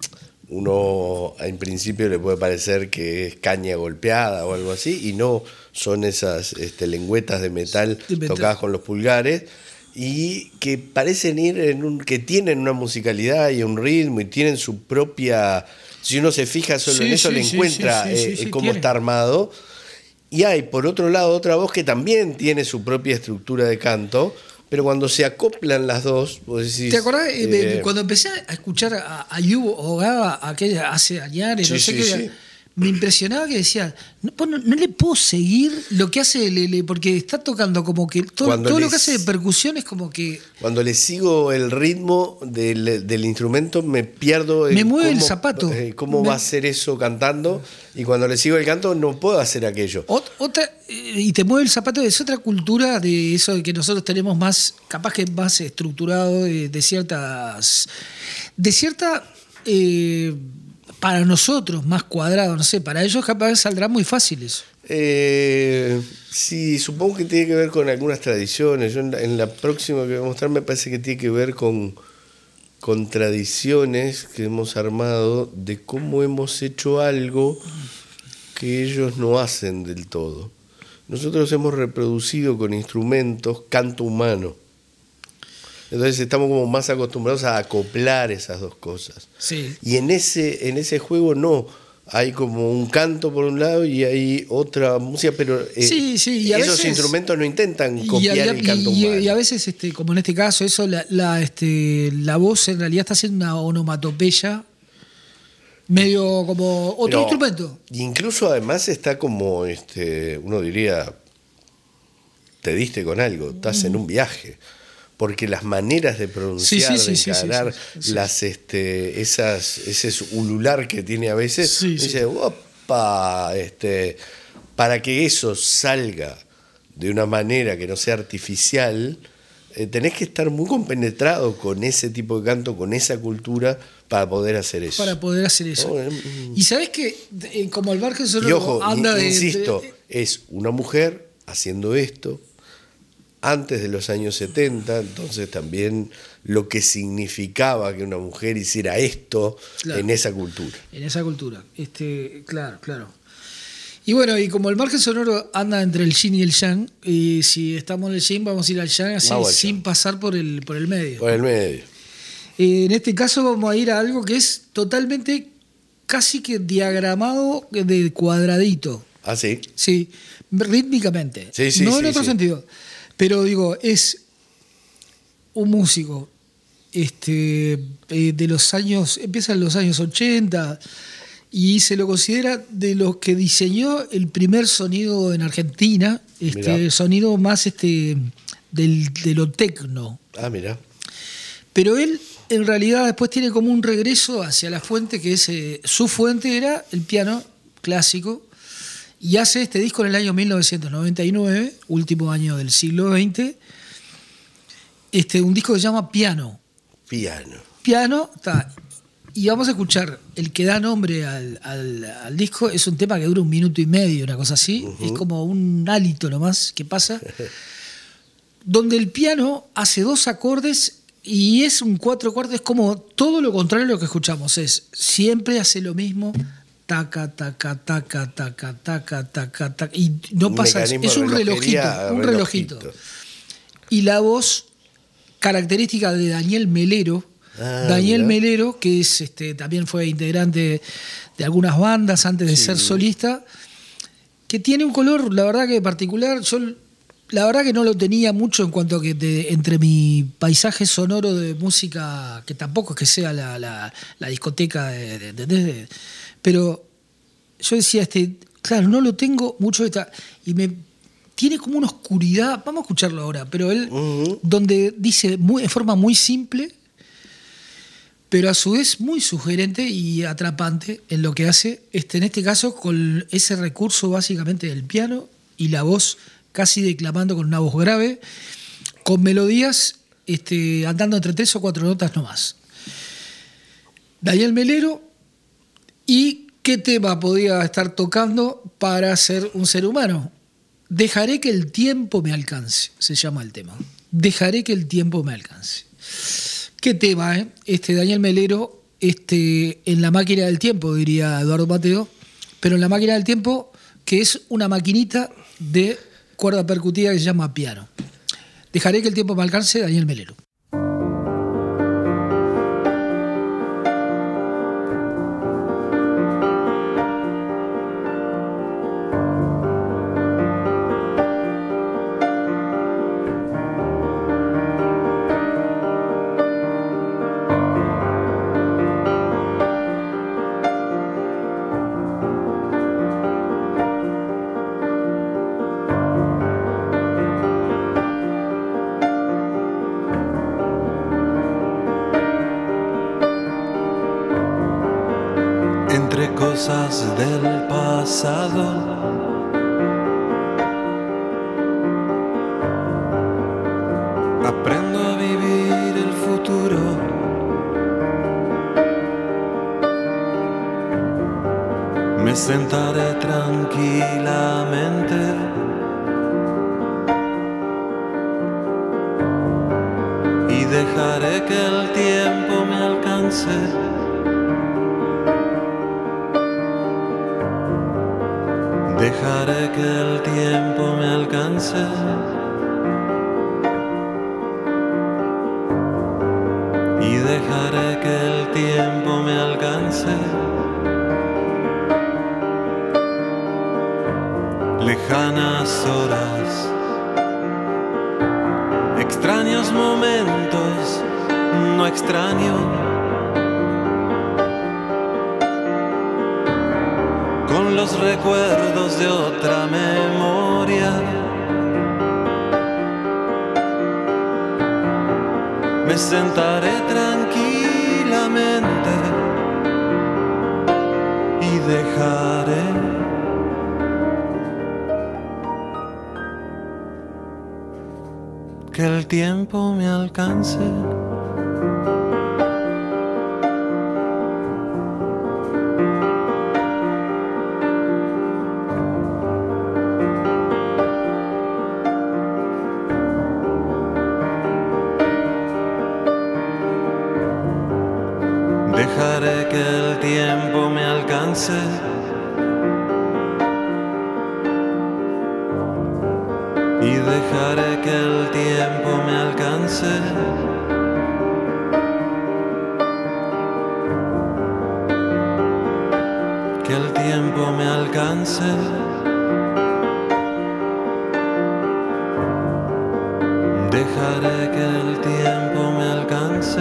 uno en principio le puede parecer que es caña golpeada o algo así, y no, son esas este, lengüetas de metal, De metal. tocadas con los pulgares y que parecen ir en un, que tienen una musicalidad y un ritmo y tienen su propia, si uno se fija solo Sí, en eso sí, le sí, encuentra sí, sí, sí, eh, sí, cómo tiene. está armado. Y hay por otro lado otra voz que también tiene su propia estructura de canto, pero cuando se acoplan las dos, vos decís, ¿Te acordás? eh, de- eh, cuando empecé a escuchar a Ayubo Ogaba aquella hace años, Sí, no sé sí, qué, sí. me impresionaba que decía, no, pues no, no le puedo seguir lo que hace, le- le- porque está tocando como que todo, Cuando todo lo les- que hace de percusión es como que cuando le sigo el ritmo del, del instrumento me pierdo en Me mueve el cómo- zapato. eh, cómo Me- va a hacer eso cantando, y cuando le sigo el canto no puedo hacer aquello. ot- otra, eh, y te mueve el zapato, es otra cultura de eso de que nosotros tenemos más, capaz que más estructurado de, de ciertas, de cierta... eh, para nosotros más cuadrado, no sé, para ellos capaz saldrá muy fácil eso. Eh, sí, supongo que tiene que ver con algunas tradiciones. Yo en la, en la próxima que voy a mostrar me parece que tiene que ver con, contradicciones que hemos armado de cómo hemos hecho algo que ellos no hacen del todo. Nosotros hemos reproducido con instrumentos canto humano. Entonces estamos como más acostumbrados a acoplar esas dos cosas. Sí. Y en ese, en ese juego no. Hay como un canto por un lado y hay otra música, pero eh, sí, sí, y a esos veces, instrumentos no intentan copiar y a, el canto y, humano. Y a veces, este, como en este caso, eso la, la, este, la voz en realidad está haciendo una onomatopeya medio como otro Pero instrumento. Incluso además está como, este, uno diría, te diste con algo, estás mm. en un viaje. Porque las maneras de pronunciar, sí, sí, sí, de encarar, sí, sí, sí, sí. las, este, esas, ese ulular que tiene a veces, sí, dice, sí. opa, este, para que eso salga de una manera que no sea artificial, eh, tenés que estar muy compenetrado con ese tipo de canto, con esa cultura, para poder hacer eso. Para poder hacer eso. Oh, eh, y sabés que, eh, como el margen sonoro y ojo, anda de. Insisto, de, de, es una mujer haciendo esto antes de los años setenta, entonces también lo que significaba que una mujer hiciera esto claro, en esa cultura. En esa cultura, este, claro, claro. Y bueno, y como el margen sonoro anda entre el yin y el yang, y si estamos en el yin vamos a ir al yang así, vamos sin pasar por el, por el medio. Por el medio. Eh, en este caso vamos a ir a algo que es totalmente, casi que diagramado de cuadradito. ¿Ah, sí? Sí, rítmicamente. Sí, sí, no sí, en otro sí. sentido. Pero digo, es un músico este, eh, de los años, empieza en los años ochenta y se lo considera de los que diseñó el primer sonido en Argentina, este, el sonido más este, del, de lo tecno. Ah, mira. Pero él en realidad después tiene como un regreso hacia la fuente, que es eh, su fuente era el piano clásico. Y hace este disco en el año mil novecientos noventa y nueve, último año del siglo veinte, este, un disco que se llama Piano. Piano. Piano, está. Y vamos a escuchar el que da nombre al, al, al disco, es un tema que dura un minuto y medio, una cosa así, uh-huh. Es como un hálito nomás que pasa, donde el piano hace dos acordes y es un cuatro cuartos, es como todo lo contrario a lo que escuchamos, es siempre hace lo mismo. Taca, taca, taca, taca, taca, taca, taca. Y no un pasa eso. Es un relojito, un relojito. relojito. Y la voz característica de Daniel Melero. Ah, Daniel mira. Melero, que es este, también fue integrante de algunas bandas antes de sí. ser solista, que tiene un color, la verdad que particular. Yo la verdad que no lo tenía mucho en cuanto a que de, entre mi paisaje sonoro de música, que tampoco es que sea la, la, la discoteca de, de, de, de pero yo decía, este, claro, no lo tengo mucho de esta, y me tiene como una oscuridad, vamos a escucharlo ahora, pero él, uh-huh. donde dice muy, de forma muy simple, pero a su vez muy sugerente y atrapante en lo que hace, este, en este caso con ese recurso básicamente del piano y la voz casi declamando con una voz grave, con melodías este, andando entre tres o cuatro notas nomás. Daniel Melero. ¿Y qué tema podía estar tocando para ser un ser humano? Dejaré que el tiempo me alcance, se llama el tema. Dejaré que el tiempo me alcance. ¿Qué tema, eh? Este, Daniel Melero, este, en la máquina del tiempo, diría Eduardo Mateo, pero en la máquina del tiempo, que es una maquinita de cuerda percutida que se llama piano. Dejaré que el tiempo me alcance, Daniel Melero. Cosas del pasado, aprendo a vivir el futuro. Me sentaré tranquilamente y dejaré que el tiempo me alcance. Dejaré que el tiempo me alcance. Y dejaré que el tiempo me alcance. Lejanas horas, extraños momentos, no extraño. Con los recuerdos de otra memoria. Me sentaré tranquilamente y dejaré que el tiempo me alcance. Dejaré que el tiempo me alcance. Y dejaré que el tiempo me alcance. Que el tiempo me alcance. Dejaré que el tiempo me alcance.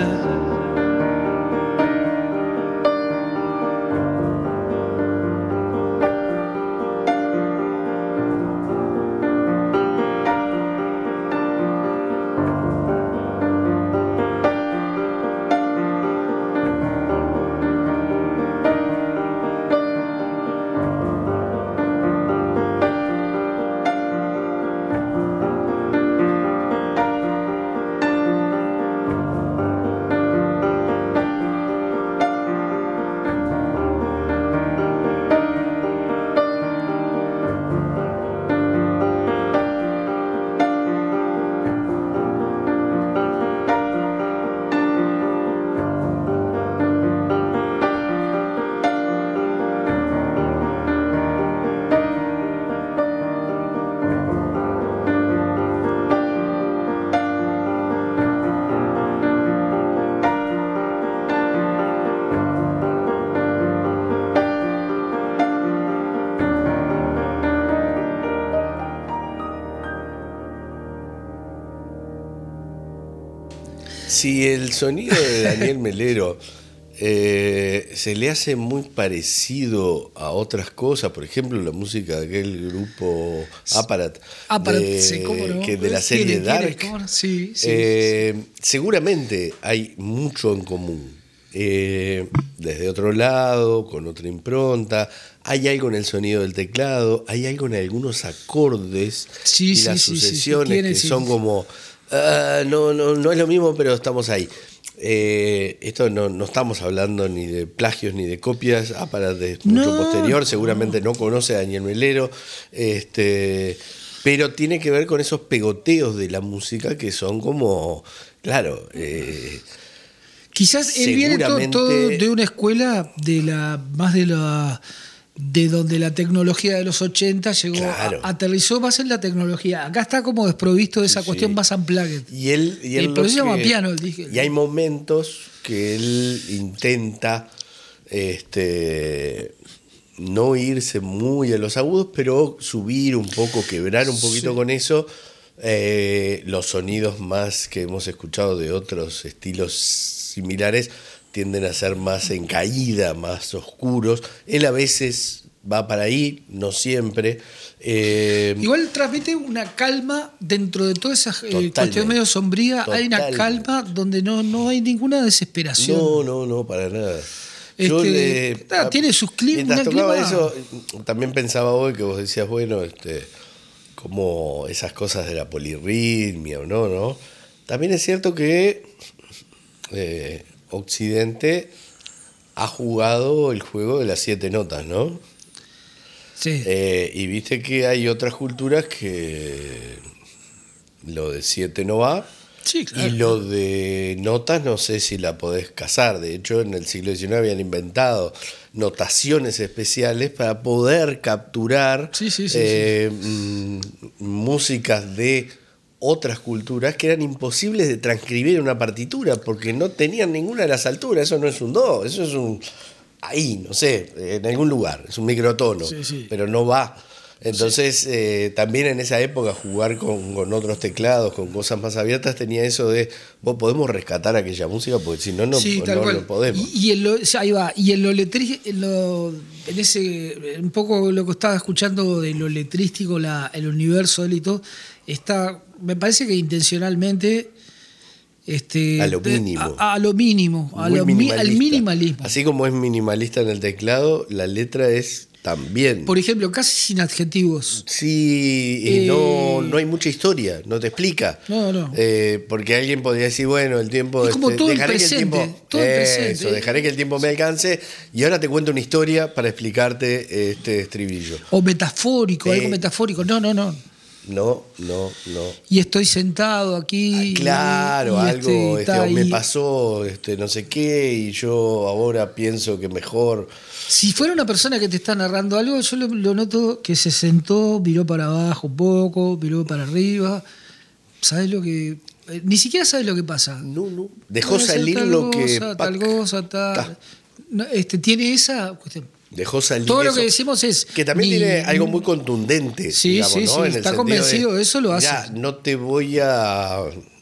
Si el sonido de Daniel Melero eh, se le hace muy parecido a otras cosas, por ejemplo la música de aquel grupo Aparat, Aparat, de, sí, cómo no. que de la ¿Quién serie es? Dark, ¿Quién es? ¿Cómo no? Sí, sí, eh, sí. seguramente hay mucho en común. Eh, desde otro lado, con otra impronta, hay algo en el sonido del teclado, hay algo en algunos acordes Sí, y sí, las sí, sí, sí. sucesiones Tiene, que sí, son sí. como ah, no, no, no es lo mismo, pero estamos ahí. Eh, esto no, no estamos hablando ni de plagios ni de copias, Aparat es mucho No, posterior, seguramente no conoce a Daniel Melero, este, pero tiene que ver con esos pegoteos de la música que son como, claro, eh, Quizás él viene todo, seguramente- todo de una escuela de la más de la de donde la tecnología de los ochenta llegó, Claro. a- aterrizó más en la tecnología. Acá está como desprovisto de esa Sí, cuestión sí. más unplugged. Y él, y él Eh, lo por eso se llama que- piano el disco. Y hay momentos que él intenta este, no irse muy a los agudos, pero subir un poco, quebrar un poquito Sí. con eso. Eh, los sonidos más que hemos escuchado de otros estilos similares tienden a ser más en caída, más oscuros. Él a veces va para ahí, no siempre. Eh, Igual transmite una calma dentro de toda esa eh, Totalmente. cuestión medio sombría. Hay una Totalmente. calma donde no, no hay ninguna desesperación. No, no, no, para nada. Este, nada, tiene sus clim- Mientras una tocaba clima- eso, también pensaba hoy que vos decías, bueno, este, como esas cosas de la polirritmia o no, ¿no? También es cierto que eh, Occidente ha jugado el juego de las siete notas, ¿no? Sí. Eh, y viste que hay otras culturas que lo de siete no va. Sí, claro. Y lo de notas no sé si la podés cazar. De hecho, en el siglo diecinueve habían inventado notaciones especiales para poder capturar Sí, sí, sí, eh, mm, músicas de otras culturas que eran imposibles de transcribir en una partitura porque no tenían ninguna de las alturas. Eso no es un do, eso es un... ahí, no sé, en algún lugar, es un microtono, Sí, sí. pero no va. Entonces, eh, también en esa época jugar con, con otros teclados, con cosas más abiertas, tenía eso de, vos podemos rescatar aquella música, porque si no, no, Sí, no, tal no cual. podemos. Y, y en lo, ahí va. Y en lo letrí- en lo, en ese, un poco lo que estaba escuchando de lo letrístico, la, el universo él y todo, está, me parece que intencionalmente, este, A lo de- mínimo. a, a lo mínimo, a Muy lo mi- minimalista. al minimalismo. Así como es minimalista en el teclado, la letra es también. Por ejemplo, casi sin adjetivos. Sí, y Eh, no, no hay mucha historia, no te explica. No, no. Eh, porque alguien podría decir, bueno, el tiempo. Es como todo el dejaré que el presente, tiempo. todo el Eso, presente. dejaré que el tiempo me alcance y ahora te cuento una historia para explicarte este estribillo. O metafórico, Eh, algo metafórico. No, no, no. No, no, no. Y estoy sentado aquí. Claro, y, y algo, este, este, está o me ahí. pasó este, no sé qué, y yo ahora pienso que mejor. Si fuera una persona que te está narrando algo, yo lo, lo noto que se sentó, miró para abajo un poco, miró para arriba. ¿Sabes lo que...? eh, ni siquiera sabes lo que pasa. No, no. Dejó Puede ser salir tal lo que. cosa, tal pac, cosa, tal... ta. No, este, tiene esa cuestión. Dejó salir. Todo lo eso, que decimos es... que también ni- tiene algo muy contundente. Sí, digamos, sí, ¿no? sí, En el está sentido convencido de eso, lo hace. Ya, no te voy a.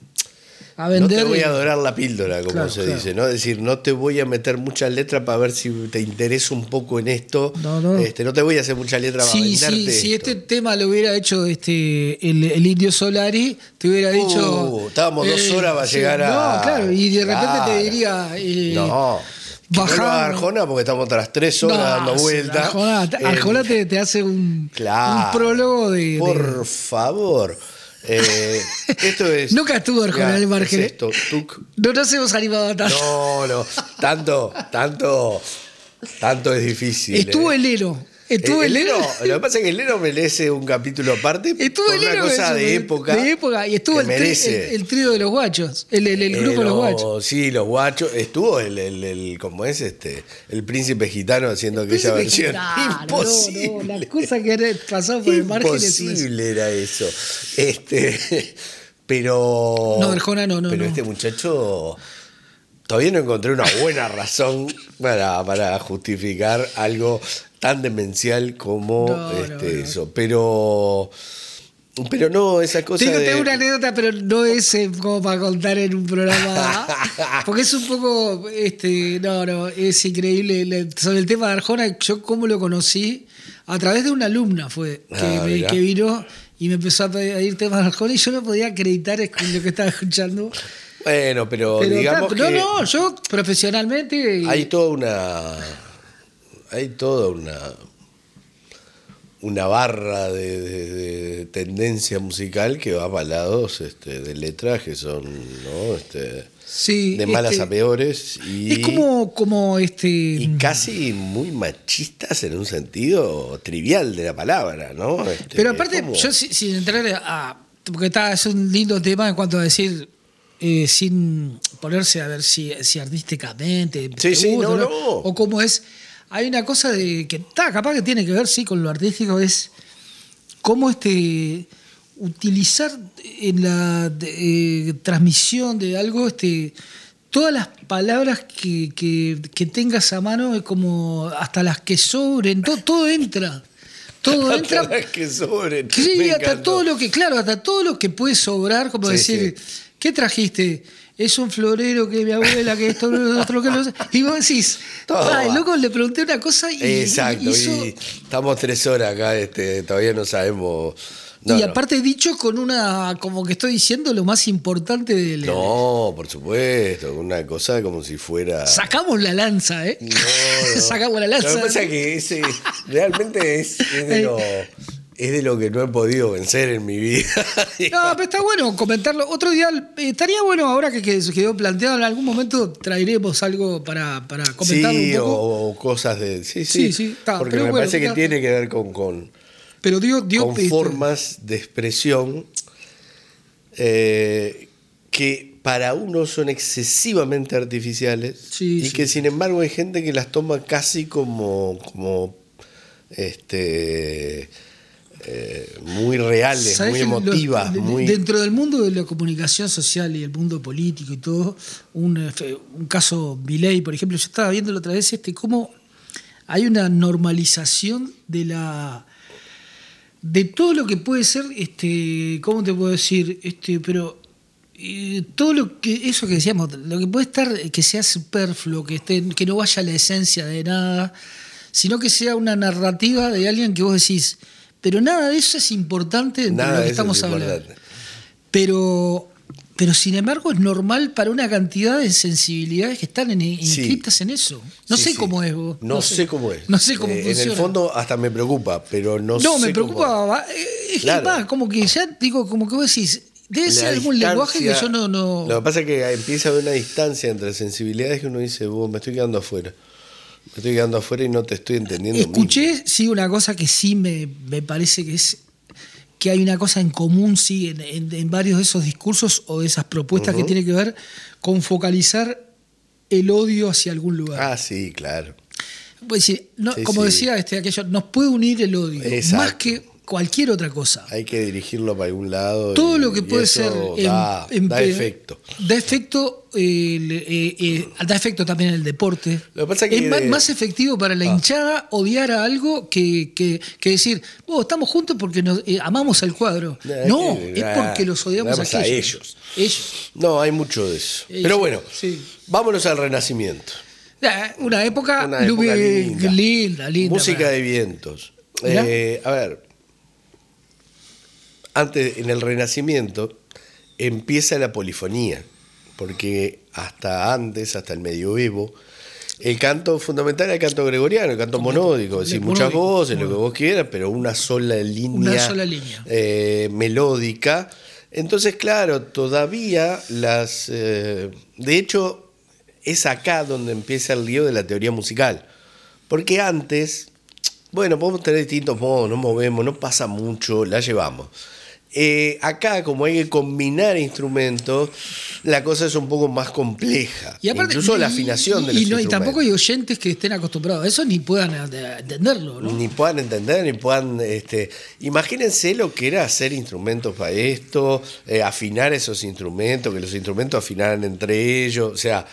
A No vender... te voy a dorar la píldora, como Claro, se claro. dice, ¿no? Es decir, no te voy a meter mucha letra para ver si te interesa un poco en esto. No, no. Este, no te voy a hacer mucha letra para Sí, venderte sí, si esto. este tema lo hubiera hecho este el, el Indio Solari, te hubiera dicho... Uh, estábamos dos horas para sí, llegar a... No, claro, y de repente Claro. te diría... eh, No. Que bajar- vuelva a Arjona porque estamos tras tres horas no, dando sí, vueltas. Arjona, Eh, Arjona te, te hace un, Claro. un prólogo de... de- Por favor. Eh, esto es... Nunca estuvo Arjona Mirá, en el margen, es ¿eh? esto, tuc. No nos hemos animado a tanto. No, no. Tanto, tanto, tanto es difícil. Estuvo eh. el Ero. Estuvo Eh, el el Ero. Ero, lo que pasa es que el Ero merece un capítulo aparte Estuvo por el una Ero. cosa eso, de época. De época. Y estuvo que el, tri- merece. el, el trío de los guachos. El, el, el Eh, grupo de los no, guachos. Sí, los guachos. Estuvo el, el, el ¿cómo es este? El príncipe gitano haciendo aquella Príncipe versión. gitano, Imposible. No, no, las cosas que han pasado por el margen. es- Imposible era eso. Este, pero. No, Arjona no, no, Pero no. este muchacho. Todavía no encontré una buena razón para, para justificar algo tan demencial como No, no, este, no. eso. Pero. Pero no, esa cosa. Tengo, de... tengo una anécdota, pero no es eh, como para contar en un programa. Porque es un poco. este No, no, es increíble. Le- Sobre el tema de Arjona, yo cómo lo conocí, a través de una alumna fue que, Ah, me- mirá. que vino y me empezó a pedir temas de Arjona y yo no podía acreditar lo que estaba escuchando. Bueno, pero, Pero digamos ta- que. no, no, yo profesionalmente. Hay toda una. Hay toda una. Una barra de, de- de tendencia musical que va para lados este, de letras que son, ¿no? Este, sí, de malas este, a peores y, Es como, como este. y casi muy machistas en un sentido trivial de la palabra, ¿no? Este, Pero aparte, como- yo si- sin entrar a. Porque está, es un lindo tema en cuanto a decir, eh, sin ponerse a ver si, si artísticamente. Sí, te sí, gusta, no, no. O cómo es. Hay una cosa de que está, capaz que tiene que ver, sí, con lo artístico, es cómo este. Utilizar en la de- eh, transmisión de algo, este. Todas las palabras que, que, que tengas a mano, es como hasta las que sobren, todo, todo entra. Todo entra. Hasta las que sobren. Sí, Me hasta encantó. todo lo que, claro, hasta todo lo que puede sobrar, como Sí, decir, ¿qué trajiste? Es un florero que mi abuela, que esto, lo otro, que lo otro. Y vos decís, Todo ay, va. loco, le pregunté una cosa y, Exacto, y hizo- y estamos tres horas acá, este, todavía no sabemos. No, y no. aparte dicho con una, como que estoy diciendo lo más importante del... No, por supuesto, una cosa como si fuera. Sacamos la lanza, ¿eh? No, no. Sacamos la lanza. Lo que pasa es que ese realmente es, es de lo, es de lo que no he podido vencer en mi vida. No, pero está bueno comentarlo. Otro día, eh, estaría bueno ahora que, que se quedó planteado, en algún momento traeremos algo para, para comentarlo Sí, un poco. o, o cosas de. Sí, Sí, sí. sí, está, porque pero me bueno, parece que está- tiene que ver con, con, Pero dio, dio con este, formas de expresión eh, que para uno son excesivamente artificiales Sí, y sí. que sin embargo hay gente que las toma casi como, como este, eh, muy reales, ¿Sabés muy que lo- emotivas. de- muy... Dentro del mundo de la comunicación social y el mundo político y todo, un, eh, fe- un caso Milei, por ejemplo, yo estaba viendo la otra vez este, cómo hay una normalización de la de todo lo que puede ser, este, ¿cómo te puedo decir? Este, pero eh, todo lo que, eso que decíamos, lo que puede estar, eh, que sea superfluo, que esté, que no vaya a la esencia de nada, sino que sea una narrativa de alguien que vos decís, pero nada de eso es importante entre Nada lo de que eso estamos es hablando. importante. Pero, pero sin embargo es normal para una cantidad de sensibilidades que están en, inscriptas en eso. No Sí, sé sí. cómo es vos. No, sé, cómo es. No sé cómo Eh, funciona. En el fondo hasta me preocupa, pero no, No, sé me cómo preocupa. va, eh, Es Claro. más, como que ya digo, como que vos decís, debe La ser algún distancia- lenguaje que yo no. no... Lo que pasa es que empieza a haber una distancia entre sensibilidades que uno dice, vos me estoy quedando afuera. Me estoy quedando afuera y no te estoy entendiendo. Escuché, mismo. sí, una cosa que sí me, me parece que es que hay una cosa en común, sí, en, en- en varios de esos discursos o de esas propuestas que tiene que ver con focalizar el odio hacia algún lugar. Ah, sí, claro. Puede decir, no, Sí, como sí. decía este, aquello, nos puede unir el odio, Exacto. más que cualquier otra cosa. Hay que dirigirlo para algún lado. Todo y- lo que y puede eso ser em- Da, em- da eh, efecto. Da efecto, eh, le- eh, eh, da efecto también en el deporte. Lo que pasa es que más, de- más efectivo para la Ah. hinchada odiar a algo que, que, que decir, oh, estamos juntos porque nos eh, amamos al cuadro. No, No, es que- es porque los odiamos nada más a, a aquellos. ellos. Ellos. No, hay mucho de eso. Ellos, Pero bueno, sí. vámonos al Renacimiento. Ah, Una época, Una época lubi- linda. linda, linda. Música para- de vientos. Mirá. Eh, a ver, antes, en el Renacimiento, empieza la polifonía, porque hasta antes, hasta el medioevo, el canto fundamental era el canto gregoriano, el canto monódico, es decir, muchas monódico, voces, lo que monódico. vos quieras, pero una sola línea, Una sola línea. eh, melódica. Entonces, claro, todavía las... eh, de hecho, es acá donde empieza el lío de la teoría musical. Porque antes, bueno, podemos tener distintos modos, nos movemos, no pasa mucho, la llevamos. Eh, acá, como hay que combinar instrumentos, la cosa es un poco más compleja. Y aparte, Incluso la y- afinación y, de los y, no, y instrumentos. tampoco hay oyentes que estén acostumbrados a eso ni puedan eh, entenderlo, ¿no? Ni puedan entender, ni puedan... Este, imagínense lo que era hacer instrumentos para esto, eh, afinar esos instrumentos, que los instrumentos afinaran entre ellos, o sea,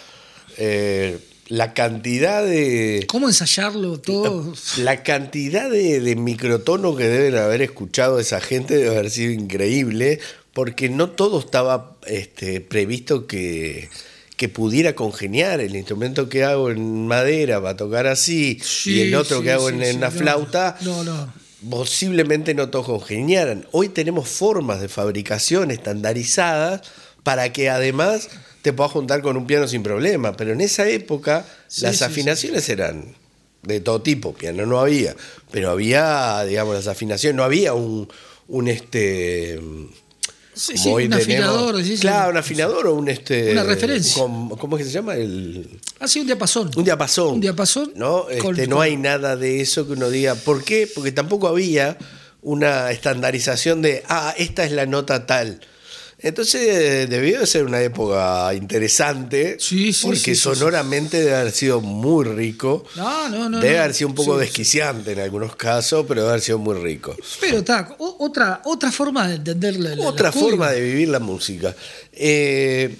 eh, la cantidad de... ¿Cómo ensayarlo todo? La cantidad de, de microtono que deben haber escuchado esa gente debe haber sido increíble, porque no todo estaba este, previsto que, que pudiera congeniar. El instrumento que hago en madera va a tocar así, y el otro Sí, que hago sí, en, sí, en una no, flauta, No, no. posiblemente no todos congeniaran. Hoy tenemos formas de fabricación estandarizadas para que además te puedas juntar con un piano sin problema, pero en esa época Sí, las sí, afinaciones eran de todo tipo, piano no había, pero había, digamos, las afinaciones, no había un, un este... Sí, como sí, hoy un tenemos- afinador. decís, claro, un afinador o un este... Una referencia. com- ¿Cómo es que se llama? El, Así un diapasón. un diapasón. Un diapasón ¿No? Este, con- no con- hay nada de eso que uno diga. ¿Por qué? Porque tampoco había una estandarización de, ah, esta es la nota tal. Entonces eh, debió de ser una época interesante, Sí, sí, porque sí, sí, sonoramente debe haber sido muy rico. No, no, no. Debe no. haber sido un poco Sí, desquiciante en algunos casos, pero debe haber sido muy rico. Pero está, o- otra, otra forma de entender la, la- la Otra cumbia. forma de vivir la música. Eh,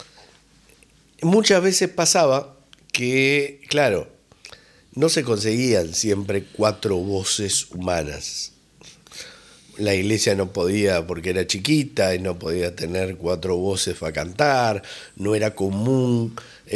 muchas veces pasaba que, claro, no se conseguían siempre cuatro voces humanas. La iglesia no podía, porque era chiquita, y no podía tener cuatro voces para cantar, no era común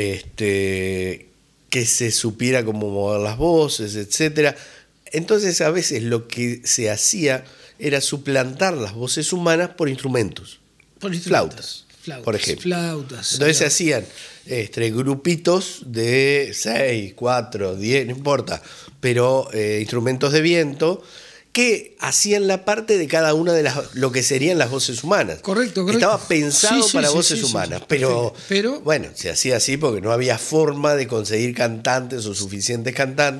este, que se supiera cómo mover las voces, etcétera. Entonces a veces lo que se hacía era suplantar las voces humanas por instrumentos. Por instrumentos. Flautas, Flautas, por ejemplo. Flautas. Entonces se claro. hacían este, grupitos de seis, cuatro, diez, no importa, pero eh, instrumentos de viento que hacían la parte de cada una de las lo que serían las voces humanas. Correcto, correcto. Estaba pensado Sí, sí, para sí, voces sí, sí, humanas, sí, pero, perfecto. Pero- bueno, se hacía así porque no había forma de conseguir cantantes o suficientes cantantes.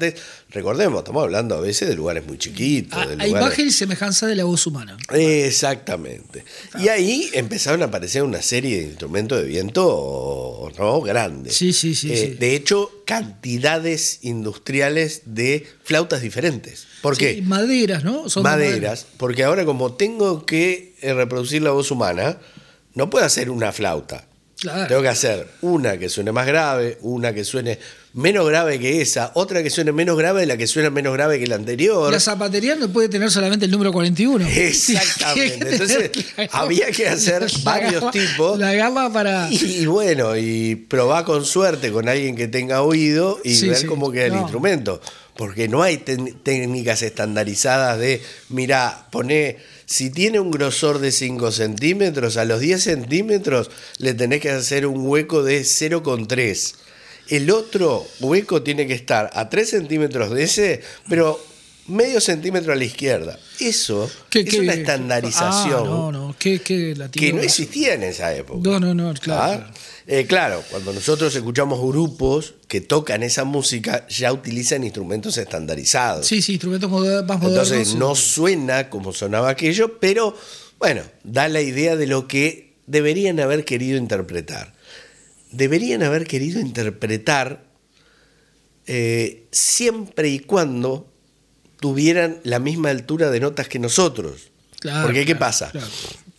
Recordemos, estamos hablando a veces de lugares muy chiquitos. A, de a lugares... imagen y semejanza de la voz humana. Exactamente. Y ahí empezaron a aparecer una serie de instrumentos de viento, ¿no? Grandes. Sí, sí, sí, Eh, sí. De hecho, cantidades industriales de flautas diferentes. ¿Por Sí, qué? maderas, ¿no? Son de madera. Maderas, porque ahora como tengo que eh, reproducir la voz humana, no puedo hacer una flauta. Claro. Tengo que hacer una que suene más grave, una que suene menos grave que esa, otra que suene menos grave de la que suena menos grave que la anterior. La zapatería no puede tener solamente el número cuarenta y uno. Exactamente. Entonces había que hacer varios gama, tipos. La gama para... Y, y bueno, y probar con suerte con alguien que tenga oído y Sí, ver sí. cómo queda el No. instrumento. Porque no hay ten- técnicas estandarizadas de, mira, poné, si tiene un grosor de cinco centímetros, a los diez centímetros le tenés que hacer un hueco de cero coma tres. El otro hueco tiene que estar a tres centímetros de ese, pero medio centímetro a la izquierda. Eso ¿Qué- es qué- una estandarización Ah, no, no, qué, qué latino. que no existía en esa época. No, no, no, claro, ¿Ah? claro. Eh, claro, cuando nosotros escuchamos grupos que tocan esa música, ya utilizan instrumentos estandarizados. Sí, sí, instrumentos moder- más modernos. Entonces sí. no suena como sonaba aquello, pero bueno, da la idea de lo que deberían haber querido interpretar. Deberían haber querido interpretar eh, siempre y cuando tuvieran la misma altura de notas que nosotros. Claro, Porque ¿qué claro, pasa? claro.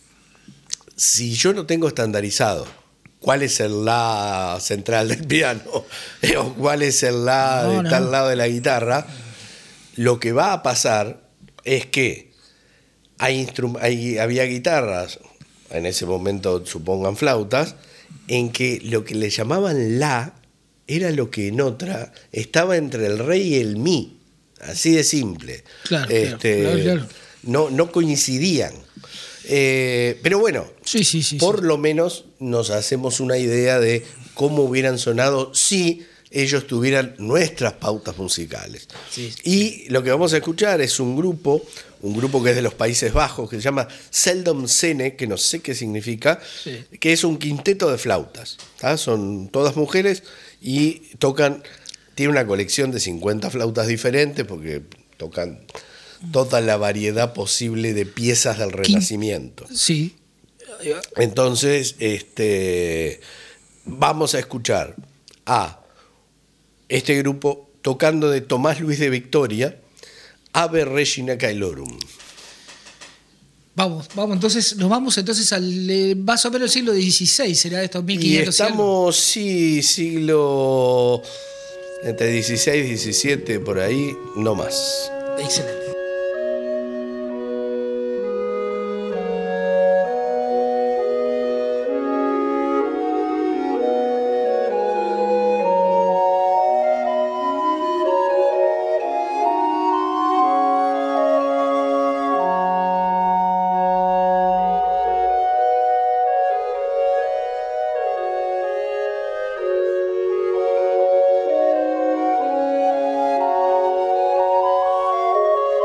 Si yo no tengo estandarizado cuál es el la central del piano o cuál es el la No, de no. tal lado de la guitarra, lo que va a pasar es que hay instru- hay- había guitarras, en ese momento supongan flautas, en que lo que le llamaban la era lo que en otra estaba entre el re y el mi, así de simple. Claro, claro, Este, claro, claro. No, no coincidían. Eh, pero bueno, Sí, sí, sí. por sí. lo menos nos hacemos una idea de cómo hubieran sonado si ellos tuvieran nuestras pautas musicales. Sí. Y lo que vamos a escuchar es un grupo, un grupo que es de los Países Bajos, que se llama Seldom Sene, que no sé qué significa, Sí. que es un quinteto de flautas. ¿tá? Son todas mujeres y tocan, tiene una colección de cincuenta flautas diferentes, porque tocan toda la variedad posible de piezas del Renacimiento. Sí. Entonces, este, vamos a escuchar a este grupo tocando de Tomás Luis de Victoria, Ave Regina Caelorum. Vamos, vamos, entonces, nos vamos entonces al eh, más o menos el siglo dieciséis, será esto, mil Y quinientos. estamos, sí, siglo entre dieciséis y diecisiete, por ahí, no más. Excelente. Thank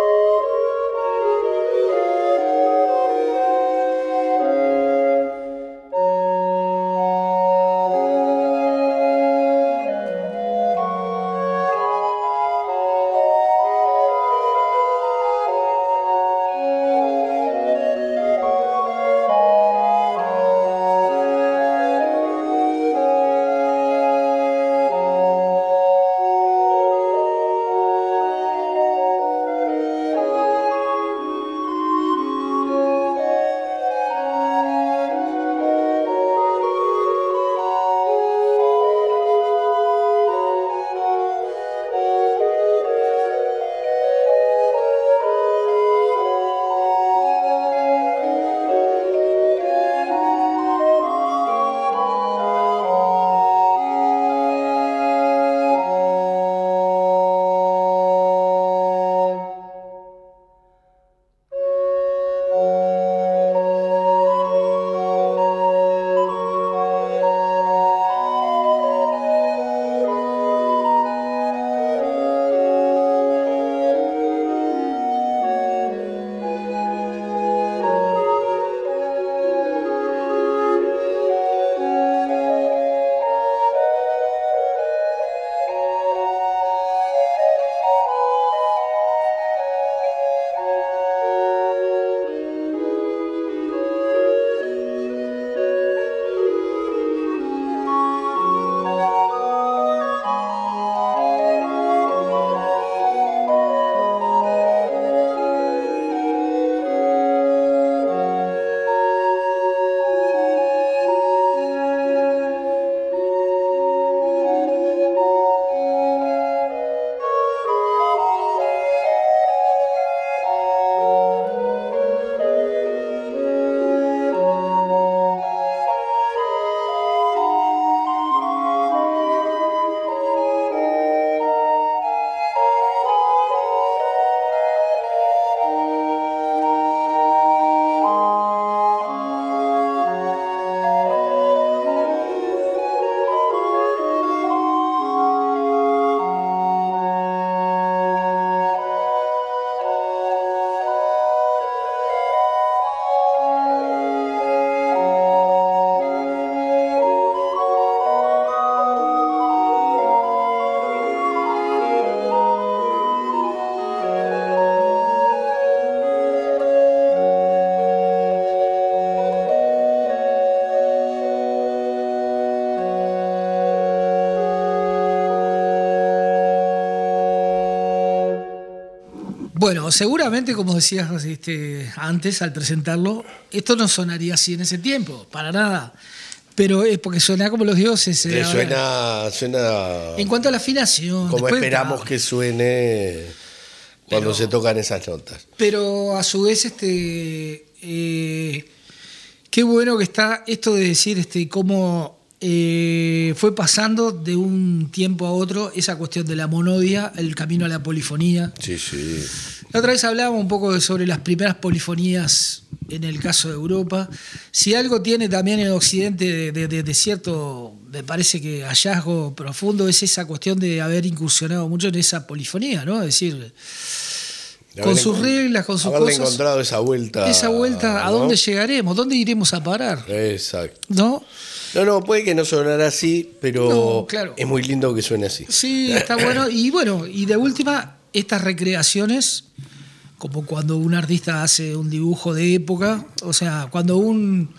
Bueno, seguramente, como decías este, antes al presentarlo, esto no sonaría así en ese tiempo, para nada. Pero es porque suena como los dioses. Le eh, suena, suena En cuanto a la afinación. como después esperamos está- que suene cuando Pero- se tocan esas notas. Pero a su vez, este, eh, qué bueno que está esto de decir este, cómo eh, fue pasando de un tiempo a otro esa cuestión de la monodia, el camino a la polifonía. Sí, sí. La otra vez hablábamos un poco sobre las primeras polifonías en el caso de Europa. Si algo tiene también en Occidente de, de- de- de cierto, me parece que hallazgo profundo, es esa cuestión de haber incursionado mucho en esa polifonía, ¿no? Es decir, con Haberle sus encon- reglas, con sus haberle cosas. encontrado esa vuelta. Esa vuelta, ¿a ¿no? dónde llegaremos? ¿Dónde iremos a parar? Exacto. ¿No? No, no, puede que no sonara así, pero No, claro. es muy lindo que suene así. Sí, está bueno. Y bueno, y de última, estas recreaciones, como cuando un artista hace un dibujo de época, o sea, cuando un.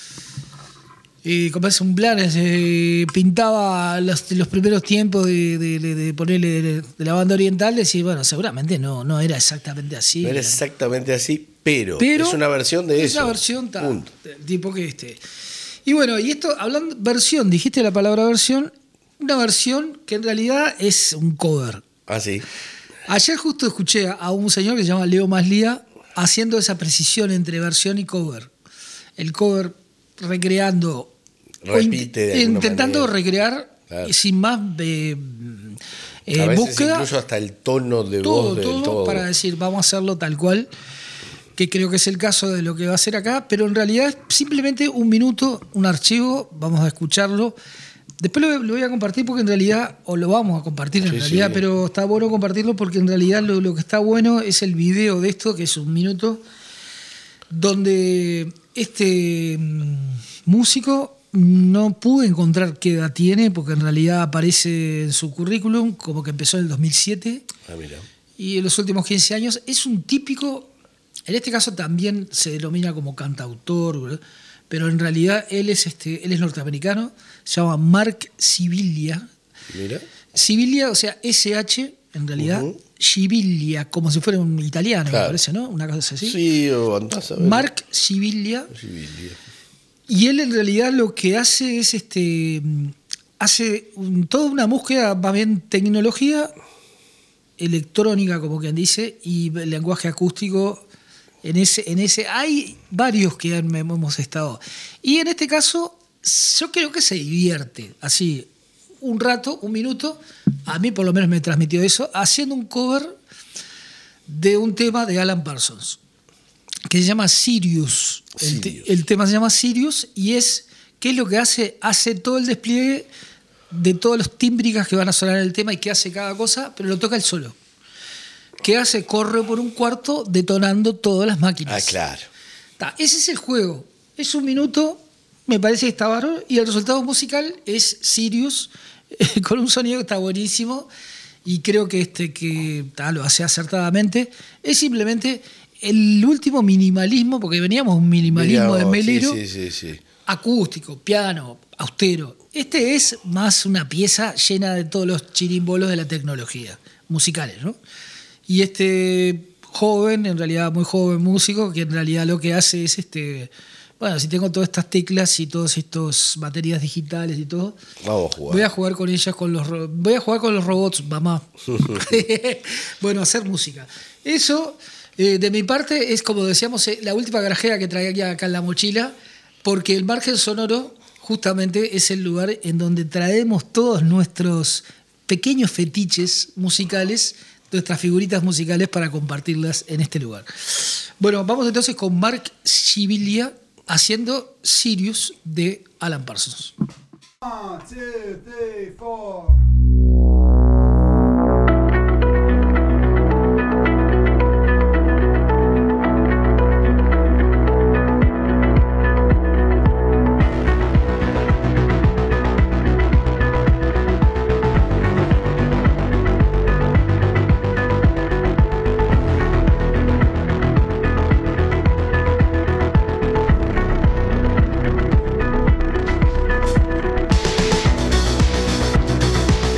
Eh, como es un Blanes, eh, pintaba los, los primeros tiempos de, de, de- de ponerle de, de la banda oriental, decir, bueno, seguramente no, no era exactamente así. No era exactamente así, pero, Pero es una versión de es eso. una versión ta, Punto. del tipo que este. Y bueno, y esto, hablando versión, dijiste la palabra versión, una versión que en realidad es un cover. Ah, sí. Ayer justo escuché a un señor que se llama Leo Maslía haciendo esa precisión entre versión y cover. El cover recreando, o Repite de alguna intentando manera. recrear Claro. sin más eh, eh, A veces búsqueda. incluso hasta el tono de todo, voz del todo, todo. para decir, vamos a hacerlo tal cual, que creo que es el caso de lo que va a hacer acá, pero en realidad es simplemente un minuto, un archivo, vamos a escucharlo. Después lo, lo voy a compartir porque en realidad, o lo vamos a compartir en Sí, realidad, sí. pero está bueno compartirlo porque en realidad lo, lo que está bueno es el video de esto, que es un minuto, donde este mm, músico no pude encontrar qué edad tiene, porque en realidad aparece en su currículum como que empezó en el dos mil siete. Ah, mira. Y en los últimos quince años es un típico, en este caso también se denomina como cantautor, ¿verdad? Pero en realidad él es, este, él es norteamericano, se llama Mark Sibilia. Mira. Sibilia, o sea, S H, en realidad, Ujú. Sibilia, como si fuera un italiano, Claro. me parece, ¿no? Una cosa así. Sí, o andás a ver. Mark Sibilia. Sibilia. Y él en realidad lo que hace es este hace un- toda una búsqueda, más bien tecnología electrónica, como quien dice, y lenguaje acústico. En ese, en ese hay varios que han- hemos estado. Y en este caso, yo creo que se divierte, así, un rato, un minuto, a mí por lo menos me transmitió eso, haciendo un cover de un tema de Alan Parsons, que se llama Sirius. El, te- Sirius. el tema se llama Sirius y es, ¿qué es lo que hace? Hace todo el despliegue de todos los tímbricas que van a sonar en el tema y que hace cada cosa, pero lo toca él solo. ¿Qué hace? Corre por un cuarto detonando todas las máquinas. Ah, claro. Ta, ese es el juego. Es un minuto, me parece que está bárbaro, y el resultado musical es Sirius, eh, con un sonido que está buenísimo, y creo que este que ta, lo hace acertadamente. Es simplemente el último minimalismo, porque veníamos un minimalismo de Mirá vos, Melero, Sí, sí, sí, sí. acústico, piano, austero. Este es más una pieza llena de todos los chirimbolos de la tecnología, musicales, ¿no? Y este joven, en realidad muy joven músico, que en realidad lo que hace es, este bueno, si tengo todas estas teclas y todas estas baterías digitales y todo, Vamos a jugar. voy a jugar con ellas, con los ro- voy a jugar con los robots, mamá. Bueno, hacer música. Eso, eh, de mi parte, es como decíamos, eh, la última garajera que traía acá en la mochila, porque el margen sonoro justamente es el lugar en donde traemos todos nuestros pequeños fetiches musicales, nuestras figuritas musicales para compartirlas en este lugar. Bueno, vamos entonces con Mark Sibilia haciendo Sirius de Alan Parsons. One, two, three, four. Thank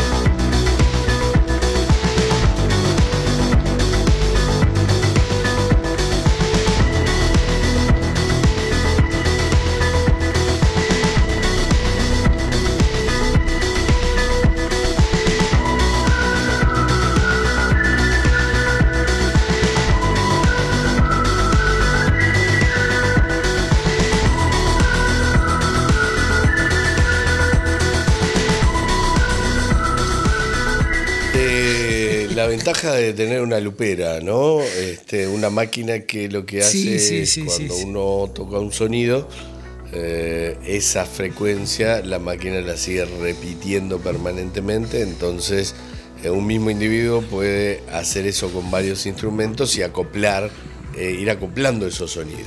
la ventaja de tener una lupera, ¿no? Este, una máquina que lo que hace Sí, sí, es sí, cuando sí, sí. uno toca un sonido, eh, esa frecuencia la máquina la sigue repitiendo permanentemente, entonces eh, un mismo individuo puede hacer eso con varios instrumentos y acoplar, eh, ir acoplando esos sonidos.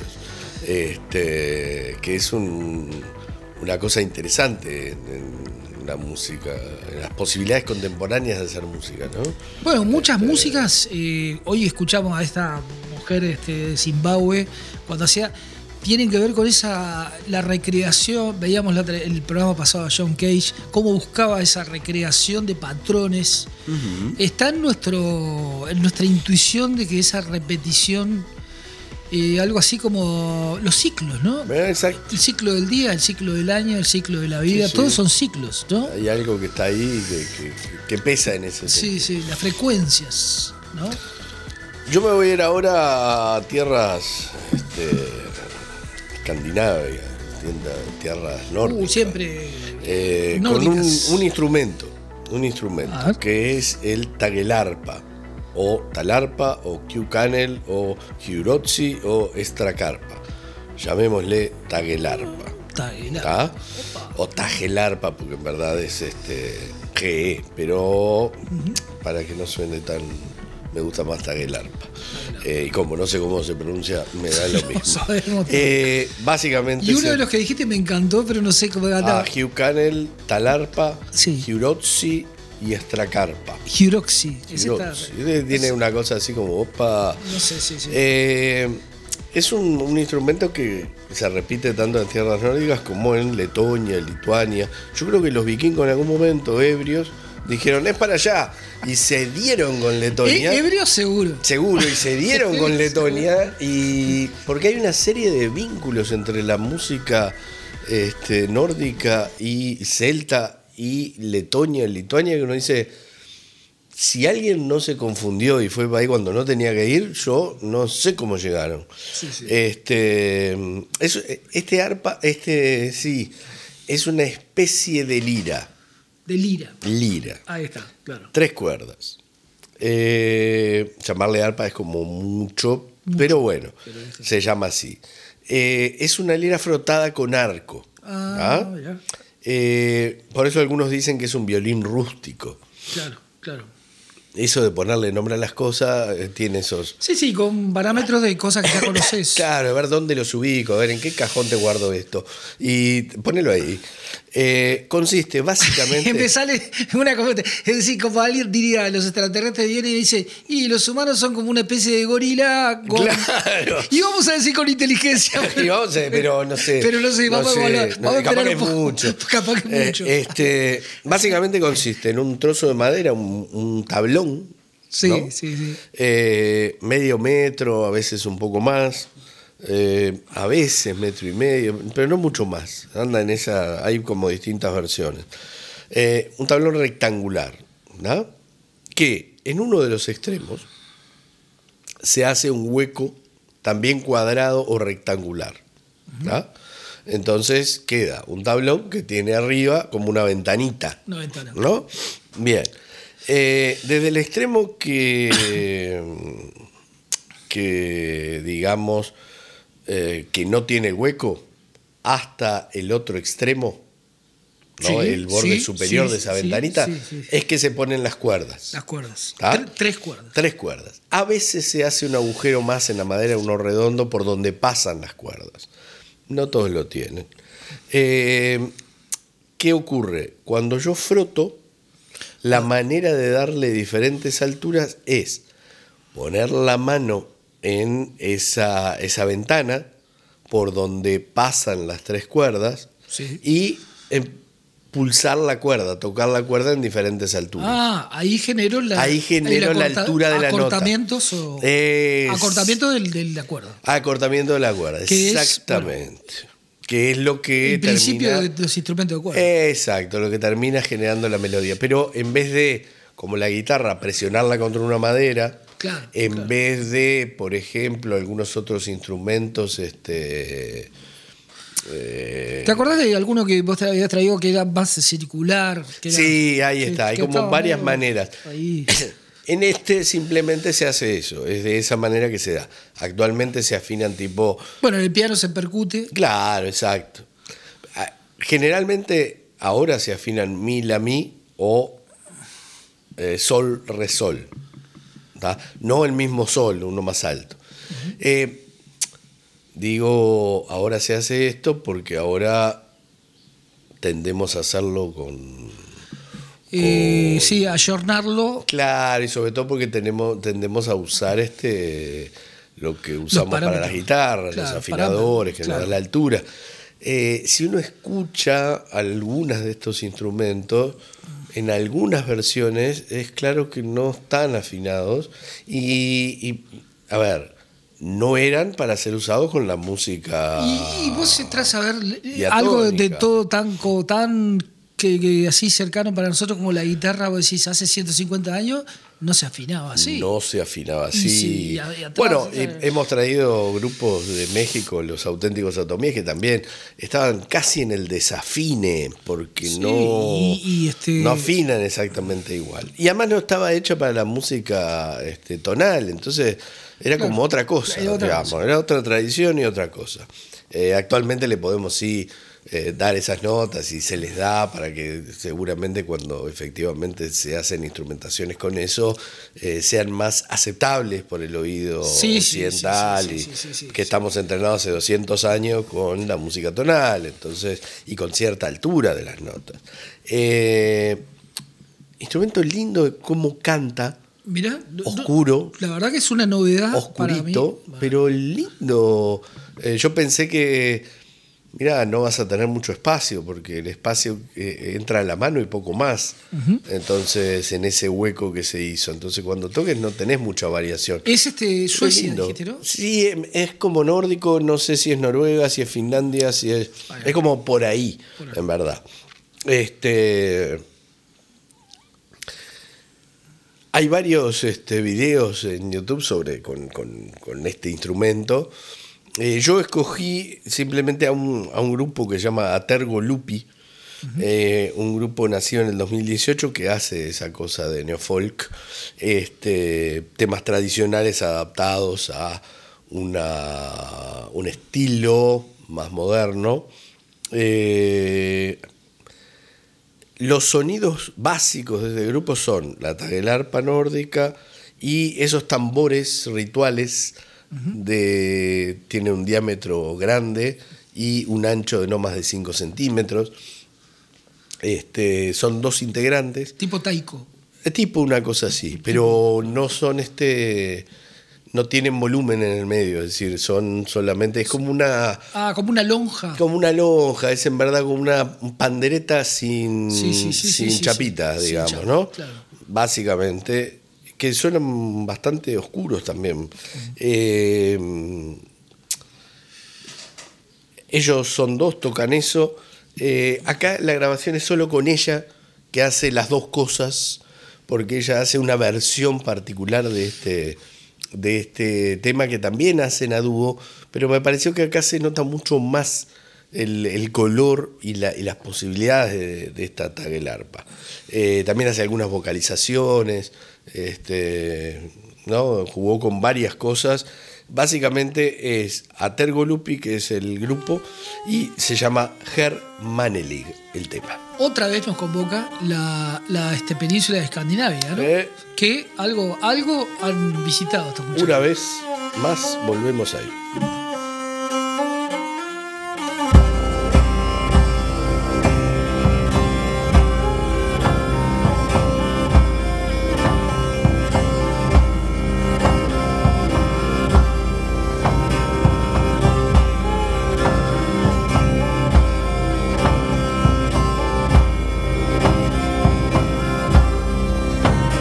Este, que es un, una cosa interesante en, en la música, en las posibilidades contemporáneas de hacer música, ¿no? Bueno, muchas Este, músicas, eh, hoy escuchamos a esta mujer este, de Zimbabue, cuando hacía, tienen que ver con esa, la recreación, veíamos la, el programa pasado a John Cage, cómo buscaba esa recreación de patrones. Uh-huh. Está en, nuestro, en nuestra intuición de que esa repetición, eh, algo así como los ciclos, ¿no? Exacto. El ciclo del día, el ciclo del año, el ciclo de la vida, Sí, sí. Todos son ciclos, ¿no? Hay algo que está ahí que, que, que pesa en ese Sí, sentido. sí, las frecuencias, ¿no? Yo me voy a ir ahora a tierras este, escandinavia, tierras nórdicas. Uh, siempre eh, con un, nórdicas. un instrumento, un instrumento que es el tagelarpa, o talarpa, o Q-canel, o Hjurotsi, o estracarpa. Llamémosle tagelarpa. Tagelarpa. O tagelarpa, porque en verdad es este G E, pero uh-huh. para que no suene tan... Me gusta más tagelarpa. Eh, y como no sé cómo se pronuncia, me da lo mismo. No eh, básicamente. Y uno se... de los que dijiste me encantó, pero no sé cómo Ah, Q-canel, talarpa, sí. Hjurotsi y estracarpa. Hjurotsi. Hjurotsi. Tiene una cosa así como opa. No sé, sí, sí. Eh, es un, un instrumento que se repite tanto en tierras nórdicas como en Letonia, Lituania. Yo creo que los vikingos en algún momento, ebrios, dijeron, es para allá. Y se dieron con Letonia. ¿Eh, ebrio seguro. Seguro, y se dieron con Letonia. Y porque hay una serie de vínculos entre la música este, nórdica y celta y Letonia, Lituania, que uno dice, si alguien no se confundió y fue para ahí cuando no tenía que ir, yo no sé cómo llegaron. Sí, sí. Este, es, este arpa, este sí, es una especie de lira. De lira. Lira. Ahí está, claro. Tres cuerdas. Eh, llamarle arpa es como mucho, mucho pero bueno, pero se llama así. Eh, es una lira frotada con arco. Ah, ¿ah? Ya. Eh, por eso algunos dicen que es un violín rústico. Claro, claro. Eso de ponerle nombre a las cosas eh, tiene esos... Sí, sí, con parámetros de cosas que ya conoces. Claro, a ver dónde los ubico, a ver en qué cajón te guardo esto. Y ponelo ahí. Eh, consiste básicamente... Me sale una cosa, es decir, como alguien diría, los extraterrestres vienen y dice, y los humanos son como una especie de gorila con... Claro. Y vamos a decir con inteligencia. Pero, y vamos a, pero no sé. Pero no sé, vamos, no sé, a, vamos no, a capaz que un poco, mucho. Capaz que eh, mucho. Este, básicamente consiste en un trozo de madera, un, un tablón. Sí, ¿no? sí, sí. Eh, medio metro, a veces un poco más. Eh, a veces metro y medio, pero no mucho más. Anda en esa, hay como distintas versiones. Eh, un tablón rectangular, ¿no? Que en uno de los extremos se hace un hueco también cuadrado o rectangular, ¿no? Entonces queda un tablón que tiene arriba como una ventanita. Una ventana. ¿No? Bien. Eh, desde el extremo que, que digamos, eh, que no tiene hueco, hasta el otro extremo, ¿no? Sí, El borde sí, superior sí, de esa sí, ventanita, sí, sí, sí. es que se ponen las cuerdas. Las cuerdas. ¿Ah? Tre- tres cuerdas. Tres cuerdas. A veces se hace un agujero más en la madera, uno redondo, por donde pasan las cuerdas. No todos lo tienen. Eh, ¿Qué ocurre? Cuando yo froto, la manera de darle diferentes alturas es poner la mano en esa, esa ventana por donde pasan las tres cuerdas, sí, y em, pulsar la cuerda, tocar la cuerda en diferentes alturas. Ah, ahí generó la, ahí generó la altura de la nota. Acortamientos o es, acortamiento del, de la cuerda. Acortamiento de la cuerda, exactamente. Es, bueno, que es lo que el termina, principio de los instrumentos de cuerda. Exacto, lo que termina generando la melodía. Pero en vez de, como la guitarra, presionarla contra una madera, claro, en claro. vez de, por ejemplo, algunos otros instrumentos, este, eh, ¿te acordás de alguno que vos te habías traído que era más circular? Que era, sí, ahí está, que, hay que como varias medio, maneras. Ahí. En este simplemente se hace eso, es de esa manera que se da. Actualmente se afinan tipo... Bueno, en el piano se percute. Claro, exacto. Generalmente ahora se afinan mi, la, mi o eh, sol, re, sol. ¿tá? No el mismo sol, uno más alto. Uh-huh. Eh, digo, ahora se hace esto porque ahora tendemos a hacerlo con... Eh, sí, ayornarlo. Claro, y sobre todo porque tenemos, tendemos a usar este lo que usamos para las guitarras, claro, los afinadores, que claro. nos da la altura. Eh, si uno escucha algunas de estos instrumentos, en algunas versiones es claro que no están afinados y, y a ver, no eran para ser usados con la música. Y, y vos entras a ver algo de todo tan, tan que, que así cercano para nosotros como la guitarra, vos decís, hace ciento cincuenta años no se afinaba así. No se afinaba así. Sí, y a, y atrás, bueno, eh, hemos traído grupos de México, los Auténticos Atomíes, que también estaban casi en el desafine, porque sí, no, y, y este... no afinan exactamente igual. Y además no estaba hecho para la música este, tonal, entonces era claro, como otra cosa, era otra, digamos, cosa. Era otra tradición y otra cosa. Eh, actualmente le podemos sí eh, dar esas notas y se les da para que seguramente cuando efectivamente se hacen instrumentaciones con eso eh, sean más aceptables por el oído sí, occidental sí, sí, y sí, sí, sí, que sí. estamos entrenados hace doscientos años con la música tonal, entonces, y con cierta altura de las notas. Eh, instrumento lindo de cómo canta. Mirá, oscuro. La verdad que es una novedad. Oscurito, para mí. Pero lindo. Eh, yo pensé que, mirá, no vas a tener mucho espacio, porque el espacio eh, entra a la mano y poco más. Uh-huh. Entonces, en ese hueco que se hizo. Entonces, cuando toques no tenés mucha variación. ¿Es este Suecia, dijiste, no? Sí, es como nórdico, no sé si es Noruega, si es Finlandia, si es. Bueno, es como por ahí, por ahí, en verdad. Este. Hay varios este, videos en YouTube sobre con, con, con este instrumento. Eh, yo escogí simplemente a un, a un grupo que se llama Atergo Lupi, uh-huh. eh, un grupo nacido en el dos mil dieciocho que hace esa cosa de neofolk, este, temas tradicionales adaptados a una, un estilo más moderno. Eh, Los sonidos básicos de este grupo son la tagelarpa nórdica y esos tambores rituales uh-huh. de, tiene un diámetro grande y un ancho de no más de cinco centímetros. Este, son dos integrantes. Tipo taiko. Tipo una cosa así, pero no son este... no tienen volumen en el medio, es decir, son solamente, es como una... Ah, como una lonja. Como una lonja, es en verdad como una pandereta sin, sí, sí, sí, sin sí, chapitas, sí, digamos, sin chapa, ¿no? Claro. Básicamente, que suenan bastante oscuros también. Uh-huh. Eh, ellos son dos, tocan eso. Eh, acá la grabación es solo con ella, que hace las dos cosas, porque ella hace una versión particular de este... de este tema que también hacen a dúo, pero me pareció que acá se nota mucho más el, el color y, la, y las posibilidades de, de esta tagelarpa. Eh, también hace algunas vocalizaciones, este, ¿no? Jugó con varias cosas. Básicamente es Atergo Lupi, que es el grupo, y se llama Hermanelig el tema. Otra vez nos convoca la, la este, península de Escandinavia, ¿no? Eh, que algo, algo han visitado estos muchachos. Una vez más volvemos ahí.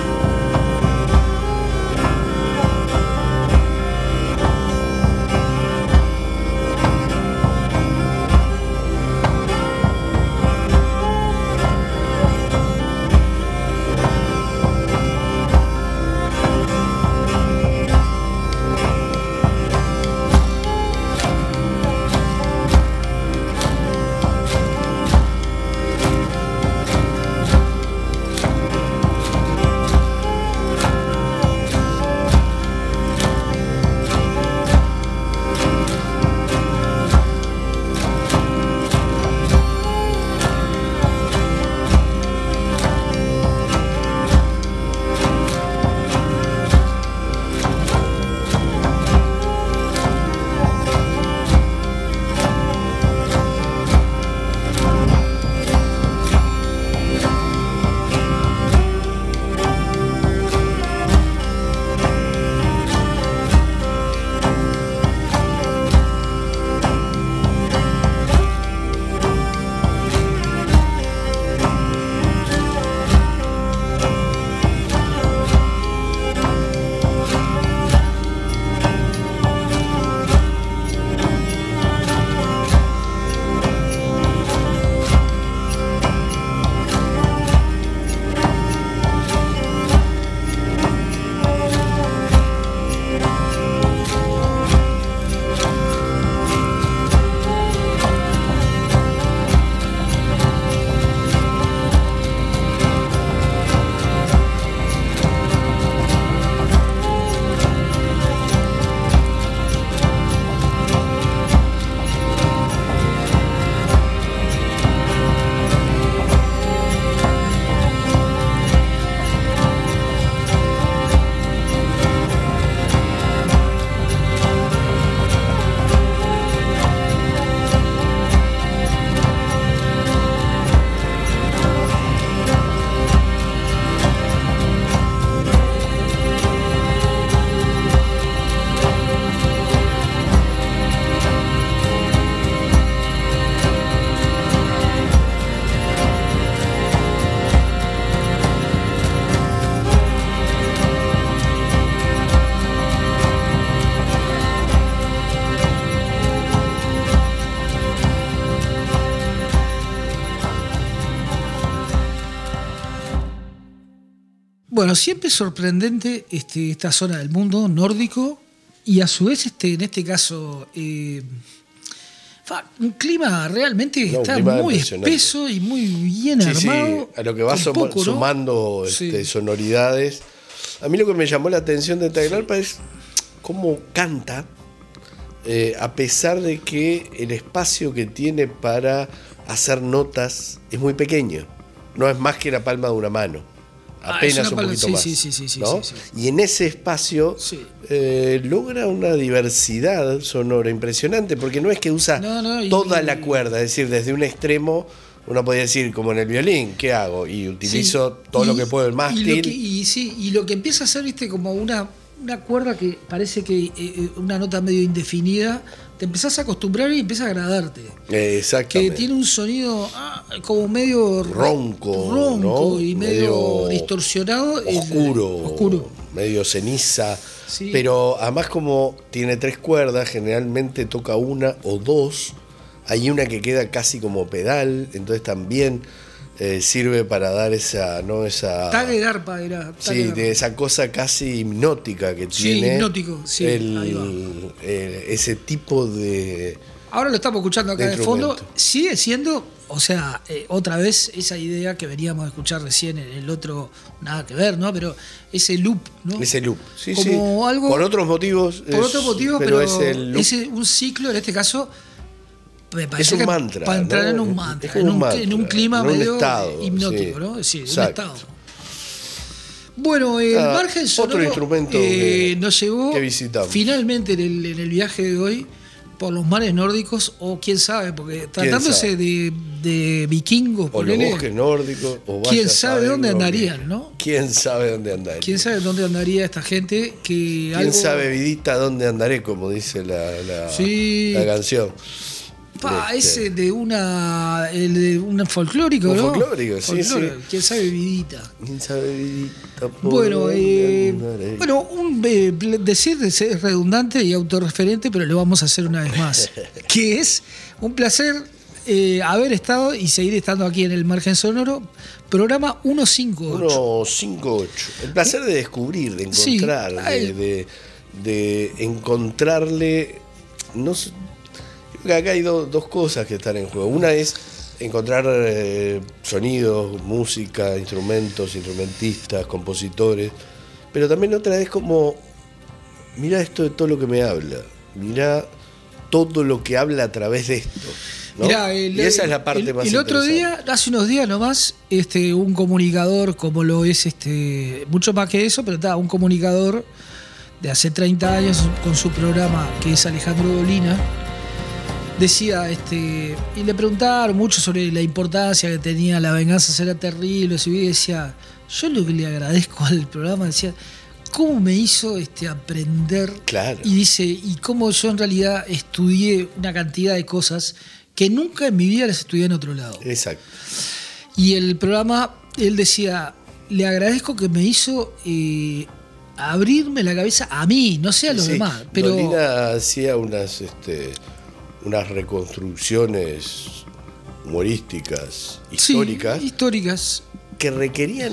Thank Bueno, siempre es sorprendente este, esta zona del mundo nórdico y a su vez, este, en este caso, eh, fa, un clima realmente No, un está clima muy impresionante. espeso y muy bien Sí, sí, armado. a lo que va con suma- poco, ¿no? sumando este, Sí. sonoridades. A mí lo que me llamó la atención de Taglalpa es cómo canta, eh, a pesar de que el espacio que tiene para hacer notas es muy pequeño. No es más que la palma de una mano. Ah, es Apenas una un palma- poquito sí, más. sí, sí, sí, sí, ¿no? sí, sí. Y en ese espacio Sí. eh, logra una diversidad sonora impresionante, porque no es que usa No, no, y- toda la cuerda, es decir, desde un extremo uno podría decir, como en el violín, ¿qué hago? Y utilizo Sí. todo Y- lo que puedo, el Y, mástil. lo que, y sí, y lo que empieza a hacer, viste, como una, una cuerda que parece que eh, eh, una nota medio indefinida, te empezás a acostumbrar y empieza a agradarte. Eh, Que exactamente. tiene un sonido ah, como medio Ronco, ronco ¿no? y medio, Medio distorsionado. el- oscuro, oscuro. medio ceniza. Sí. Pero además, como tiene tres cuerdas, generalmente toca una o dos. Hay una que queda casi como pedal, entonces también eh, sirve para dar esa, ¿no? Esa, Tague Garpa era. Tague sí, Garpa. de esa cosa casi hipnótica que Sí, tiene. hipnótico, sí, el- ahí va. eh, ese tipo de. Ahora lo estamos escuchando acá de de fondo. instrumento. Sigue siendo, o sea, eh, otra vez esa idea que veníamos a escuchar recién en el otro, nada que ver, ¿no? Pero ese loop, ¿no? Ese loop. Sí, Como sí. algo- Por otros motivos. Por es- otro motivo, pero, es el loop. es un ciclo, en este caso, me parece un que mantra, para entrar ¿no? en un Es mantra, como en un un, mantra, en un clima en un medio estado, hipnótico, sí. ¿no? Sí, un Exacto. estado. Bueno, el Ah, margen otro sonoro instrumento eh, que- nos llevó que visitamos. finalmente en el, en el viaje de hoy por los mares nórdicos, o quién sabe, porque tratándose sabe? de, de vikingos, O los ponele, bosques nórdicos. O vaya ¿quién a sabe saber dónde lo que- andarían, no? ¿Quién sabe dónde andarían? quién sabe dónde andaría esta gente que ¿Quién algo... sabe, vidita, dónde andaré? Como dice la, la, Sí. la canción. Pa, Este, ese de una el de un folclórico, Un ¿no? folclórico, sí, sí. ¿Quién sabe, vidita? ¿Quién sabe, vidita, por Bueno, dónde eh, andaré? bueno, un eh, decir es redundante y autorreferente, pero lo vamos a hacer una vez más. Que es un placer eh, haber estado y seguir estando aquí en el Margen Sonoro, programa ciento cincuenta y ocho. uno cinco ocho. El placer de descubrir, de Sí, encontrar, de, ay. de, de encontrarle. No sé, yo creo que acá hay do- dos cosas que están en juego. Una es encontrar eh, sonidos, música, instrumentos, instrumentistas, compositores. Pero también otra es como, mira esto de todo lo que me habla. Mira todo lo que habla a través de esto. ¿no? Mirá, el, y esa es la el- parte el, más el otro interesante. día, hace unos días nomás, este, un comunicador, como lo es este, mucho más que eso, pero está, un comunicador de hace treinta años con su programa, que es Alejandro Dolina, decía, este, y le preguntaron mucho sobre la importancia que tenía La venganza será terrible, y decía, yo lo que le agradezco al programa, decía, cómo me hizo este, aprender. Claro. Y dice, y cómo yo en realidad estudié una cantidad de cosas que nunca en mi vida las estudié en otro lado. Exacto. Y el programa, él decía, le agradezco que me hizo eh, abrirme la cabeza a mí, no sé a los Sí, demás, pero Dolina hacía unas, este, unas reconstrucciones humorísticas, sí, históricas, históricas. que requerían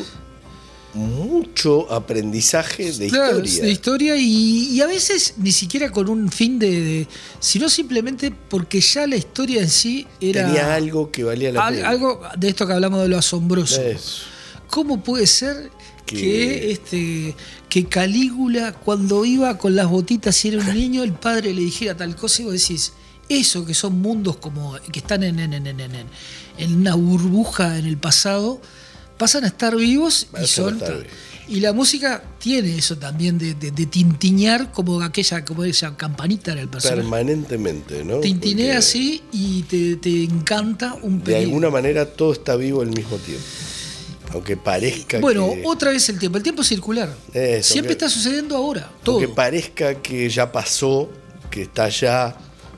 mucho aprendizaje de Claro, historia. de historia y, y a veces ni siquiera con un fin de, de- sino simplemente porque ya la historia en sí era Tenía algo que valía la al- pena. algo de esto que hablamos de lo asombroso. Eso. ¿Cómo puede ser Que- que, este, que Calígula, cuando iba con las botitas y era un niño, el padre le dijera tal cosa y vos decís, eso que son mundos como que están en, en, en, en, en- en una burbuja en el pasado, pasan a estar vivos y Pasan a son. estar vivos. Y la música tiene eso también de, de, de tintinear como aquella, como esa campanita en el personaje. Permanentemente, ¿no? Tintinea Porque así y te, te encanta un de peligro. alguna manera todo está vivo al mismo tiempo. Aunque parezca Bueno, que. otra vez el tiempo. El tiempo es circular. Eso, Siempre que- está sucediendo ahora. Todo. Aunque parezca que ya pasó, que está ya.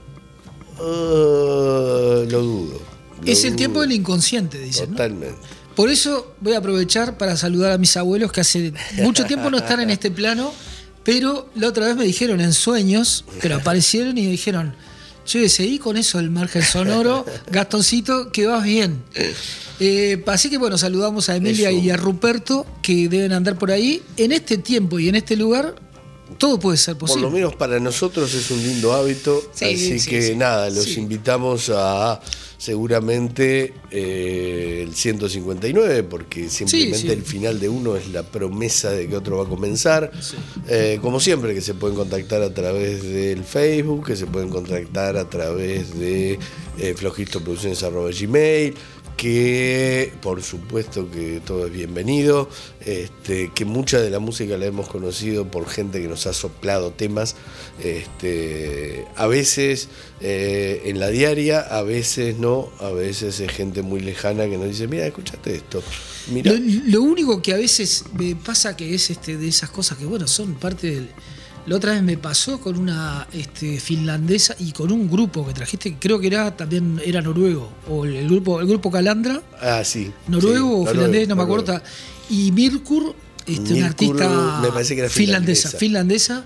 uh, lo dudo. lo Es el dudo. tiempo del inconsciente, dicen. ¿no? Totalmente. Por eso voy a aprovechar para saludar a mis abuelos que hace mucho tiempo no están en este plano, pero la otra vez me dijeron en sueños, pero aparecieron y me dijeron, Che, seguí con eso del margen sonoro, Gastoncito, que vas bien. Eh, así que bueno, saludamos a Emilia eso. Y a Ruperto, que deben andar por ahí. En este tiempo y en este lugar, todo puede ser posible. Por lo menos para nosotros es un lindo hábito, sí, así sí, que sí, nada, los sí. invitamos a seguramente eh, el ciento cincuenta y nueve, porque simplemente sí, sí. el final de uno es la promesa de que otro va a comenzar. Sí. Eh, como siempre, que se pueden contactar a través del Facebook, que se pueden contactar a través de eh, flojistoproducciones arroba gmail, que por supuesto que todo es bienvenido, este, que mucha de la música la hemos conocido por gente que nos ha soplado temas, este, a veces eh, en la diaria, a veces no, a veces es gente muy lejana que nos dice, mira, escuchate esto. Mirá. Lo, lo único que a veces me pasa que es este, de esas cosas que bueno, son parte del... La otra vez me pasó con una este, finlandesa y con un grupo que trajiste, que creo que era también era noruego, o el, el grupo el grupo Calandra. Ah, sí. Noruego sí, o finlandés, no me acuerdo. Y Mirkur, este, una artista me parece que era finlandesa, finlandesa,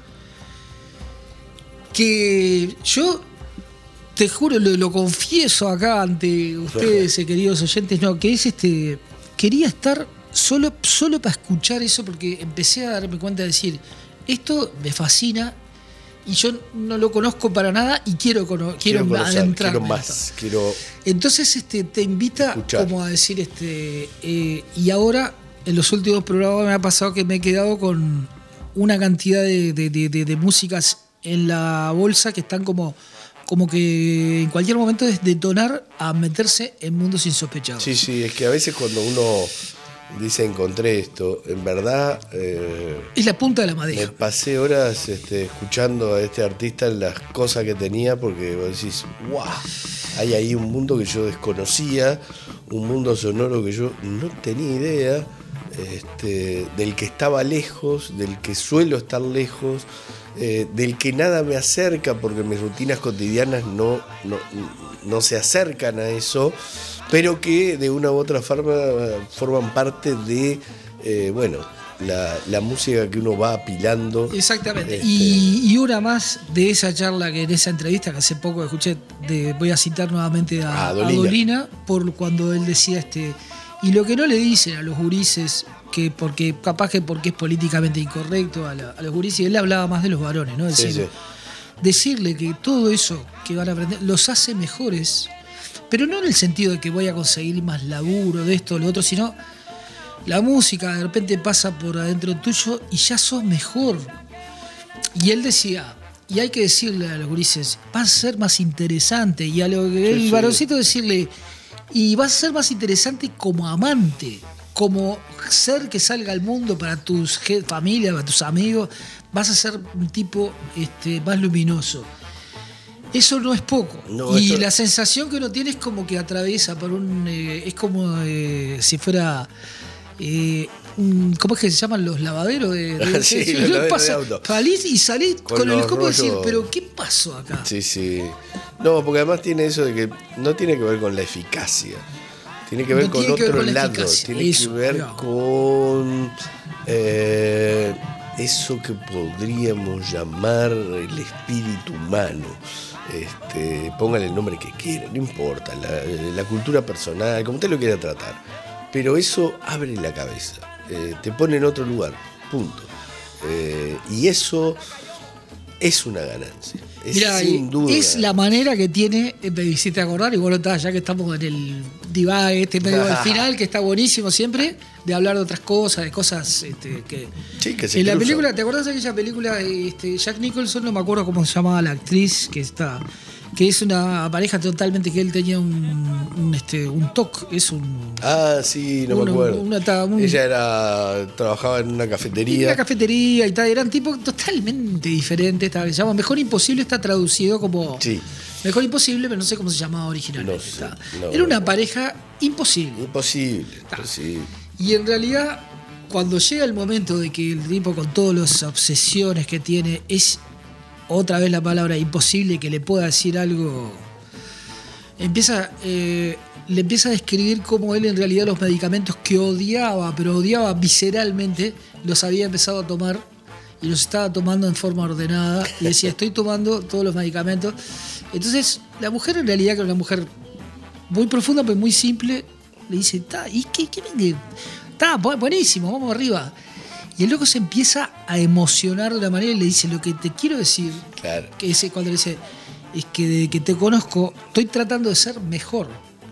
que yo te juro, lo, lo confieso acá ante ustedes, queridos oyentes, no, que es este, quería estar solo, solo para escuchar eso, porque empecé a darme cuenta de decir, esto me fascina y yo no lo conozco para nada y quiero quiero, quiero conocer, adentrarme. Quiero más, quiero Entonces este, te invita escuchar. Como a decir, este eh, y ahora en los últimos programas me ha pasado que me he quedado con una cantidad de, de, de, de, de músicas en la bolsa que están como, como que en cualquier momento es detonar a meterse en mundos insospechados. Sí, sí, es que a veces cuando uno dice encontré esto, en verdad eh, es la punta de la madeja. Me pasé horas este, escuchando a este artista las cosas que tenía, porque vos decís, wow, hay ahí un mundo que yo desconocía, un mundo sonoro que yo no tenía idea, este, del que estaba lejos, del que suelo estar lejos, eh, del que nada me acerca, porque mis rutinas cotidianas no, no, no se acercan a eso, pero que de una u otra forma forman parte de, eh, bueno, la, la música que uno va apilando. Exactamente. Este... Y, y una más de esa charla, que en esa entrevista que hace poco escuché, de, voy a citar nuevamente a, ah, Dolina. a Dolina, por cuando él decía, este y lo que no le dicen a los gurises, que porque capaz que porque es políticamente incorrecto a, la, a los gurises, él hablaba más de los varones, ¿no? Decir, sí, sí. Decirle que todo eso que van a aprender los hace mejores. Pero no en el sentido de que voy a conseguir más laburo de esto o lo otro, sino la música de repente pasa por adentro tuyo y ya sos mejor. Y él decía, y hay que decirle a los gurises, va a ser más interesante. Y a lo que sí, el sí. varoncito decirle, y va a ser más interesante como amante, como ser que salga al mundo para tu familia, para tus amigos, vas a ser un tipo este, más luminoso. Eso no es poco. No, y esto... la sensación que uno tiene es como que atraviesa por un... Eh, es como eh, si fuera... Eh, un, ¿Cómo es que se llaman los lavaderos? De, de, sí, de, los lavaderos pasa, de auto. Salís y salís con, con el cómo rollos... decir, pero ¿qué pasó acá? Sí, sí. No, porque además tiene eso de que no tiene que ver con la eficacia. Tiene que ver no con otro que ver con lado. Tiene eso, que ver claro. con... Eh, eso que podríamos llamar el espíritu humano. Este, póngale el nombre que quiera, no importa, la, la cultura personal, como usted lo quiera tratar, pero eso abre la cabeza, eh, te pone en otro lugar, punto. Eh, y eso es una ganancia, es Mirá, sin duda. Es la manera que tiene, me hiciste acordar, y bueno, está, ya que estamos en el divague este medio del final, que está buenísimo siempre, de hablar de otras cosas, de cosas este, que... Sí, que se en la cruzan. película, ¿te acordás de aquella película de este, Jack Nicholson? No me acuerdo cómo se llamaba la actriz, que está... que es una pareja totalmente que él tenía un, un, este, un toque, es un... Ah, sí, no una, me acuerdo. Una, un, Ella era trabajaba en una cafetería. En una cafetería y tal, eran tipos totalmente diferentes. Se llama Mejor Imposible, está traducido como... Sí. Mejor Imposible, pero no sé cómo se llamaba originalmente. No sé, no, era una no. pareja imposible. Imposible, imposible. Y en realidad, cuando llega el momento de que el tipo, con todas las obsesiones que tiene, es... otra vez la palabra imposible, que le pueda decir algo, empieza eh, le empieza a describir cómo él en realidad los medicamentos que odiaba, pero odiaba visceralmente, los había empezado a tomar y los estaba tomando en forma ordenada y decía, estoy tomando todos los medicamentos. Entonces, la mujer en realidad, que era una mujer muy profunda, pero muy simple, le dice, está, ¿y qué, qué me está buenísimo, vamos arriba? Y el loco se empieza a emocionar de una manera y le dice, lo que te quiero decir, Claro. que es cuando le dice, es que desde que te conozco, estoy tratando de ser mejor.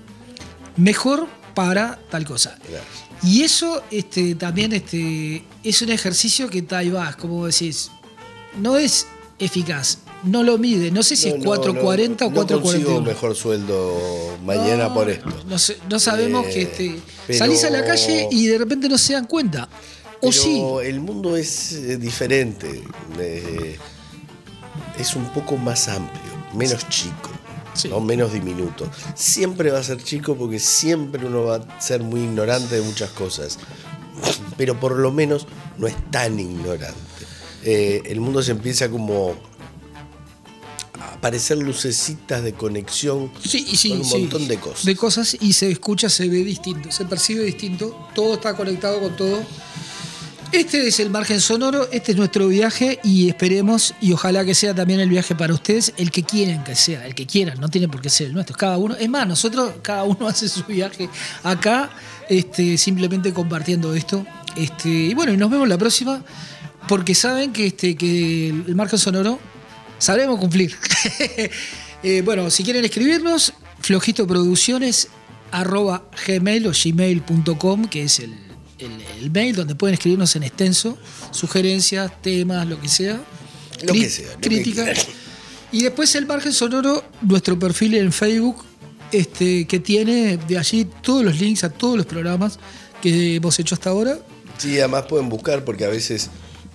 Mejor para tal cosa. Claro. Y eso este, también este, es un ejercicio que ahí vas, como decís, no es eficaz, no lo mide, no sé si No, es no, cuatro cuarenta no, o cuatro cuarenta y No uno. consigo mejor sueldo mañana No, por esto. No, sé, no sabemos Eh, que este, pero- salís a la calle y de repente no se dan cuenta. O Pero sí. el mundo es eh, diferente. Eh, es un poco más amplio, menos chico, Sí. ¿no? Menos diminuto. Siempre va a ser chico porque siempre uno va a ser muy ignorante de muchas cosas. Pero por lo menos no es tan ignorante. Eh, el mundo se empieza como a aparecer lucecitas de conexión Sí, y sí, con un sí. montón de cosas. De cosas y se escucha, se ve distinto, se percibe distinto, todo está conectado con todo. Este es el margen sonoro, este es nuestro viaje y esperemos y ojalá que sea también el viaje para ustedes, el que quieran que sea, el que quieran, no tiene por qué ser el nuestro. Cada uno, es más, nosotros cada uno hace su viaje acá, este, simplemente compartiendo esto. Este, y bueno, y nos vemos la próxima, porque saben que, este, que el margen sonoro sabremos cumplir. eh, bueno, si quieren escribirnos, flojitoproducciones arroba gmail o gmail punto com, que es el El, el mail donde pueden escribirnos en extenso, sugerencias, temas, lo que sea. Lo cri- que sea, lo que crítica. quieran. Y después el margen sonoro, nuestro perfil en Facebook, este, que tiene de allí todos los links a todos los programas que hemos hecho hasta ahora. Sí, además pueden buscar porque a veces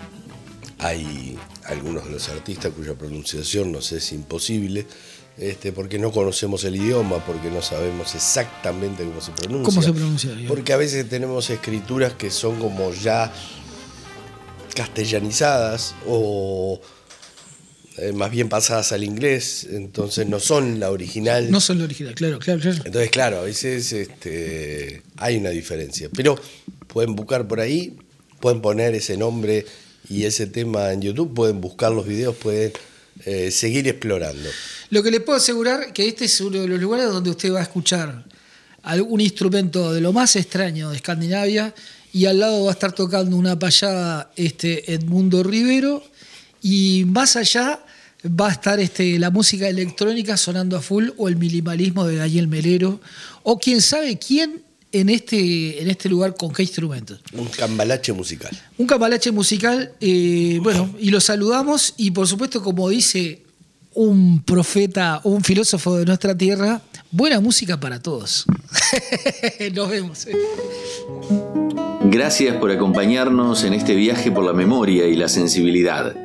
hay algunos de los artistas cuya pronunciación nos es imposible, este, porque no conocemos el idioma, porque no sabemos exactamente cómo se pronuncia. ¿Cómo se pronuncia? Porque a veces tenemos escrituras que son como ya castellanizadas o eh, más bien pasadas al inglés, entonces no son la original. No son lo original, claro, claro, claro. Entonces, claro, a veces este, hay una diferencia. Pero pueden buscar por ahí, pueden poner ese nombre y ese tema en YouTube, pueden buscar los videos, pueden eh, seguir explorando. Lo que les puedo asegurar que este es uno de los lugares donde usted va a escuchar algún instrumento de lo más extraño de Escandinavia y al lado va a estar tocando una payada este, Edmundo Rivero y más allá va a estar este, la música electrónica sonando a full o el minimalismo de Daniel Melero o quién sabe quién en este, en este lugar con qué instrumentos. Un cambalache musical. Un cambalache musical, eh, bueno, y los saludamos y por supuesto, como dice un profeta, un filósofo de nuestra tierra, buena música para todos. Nos vemos. eh. Gracias por acompañarnos en este viaje por la memoria y la sensibilidad.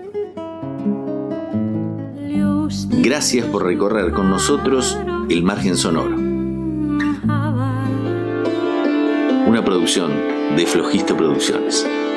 Gracias por recorrer con nosotros el margen sonoro. Una producción de Flojisto Producciones.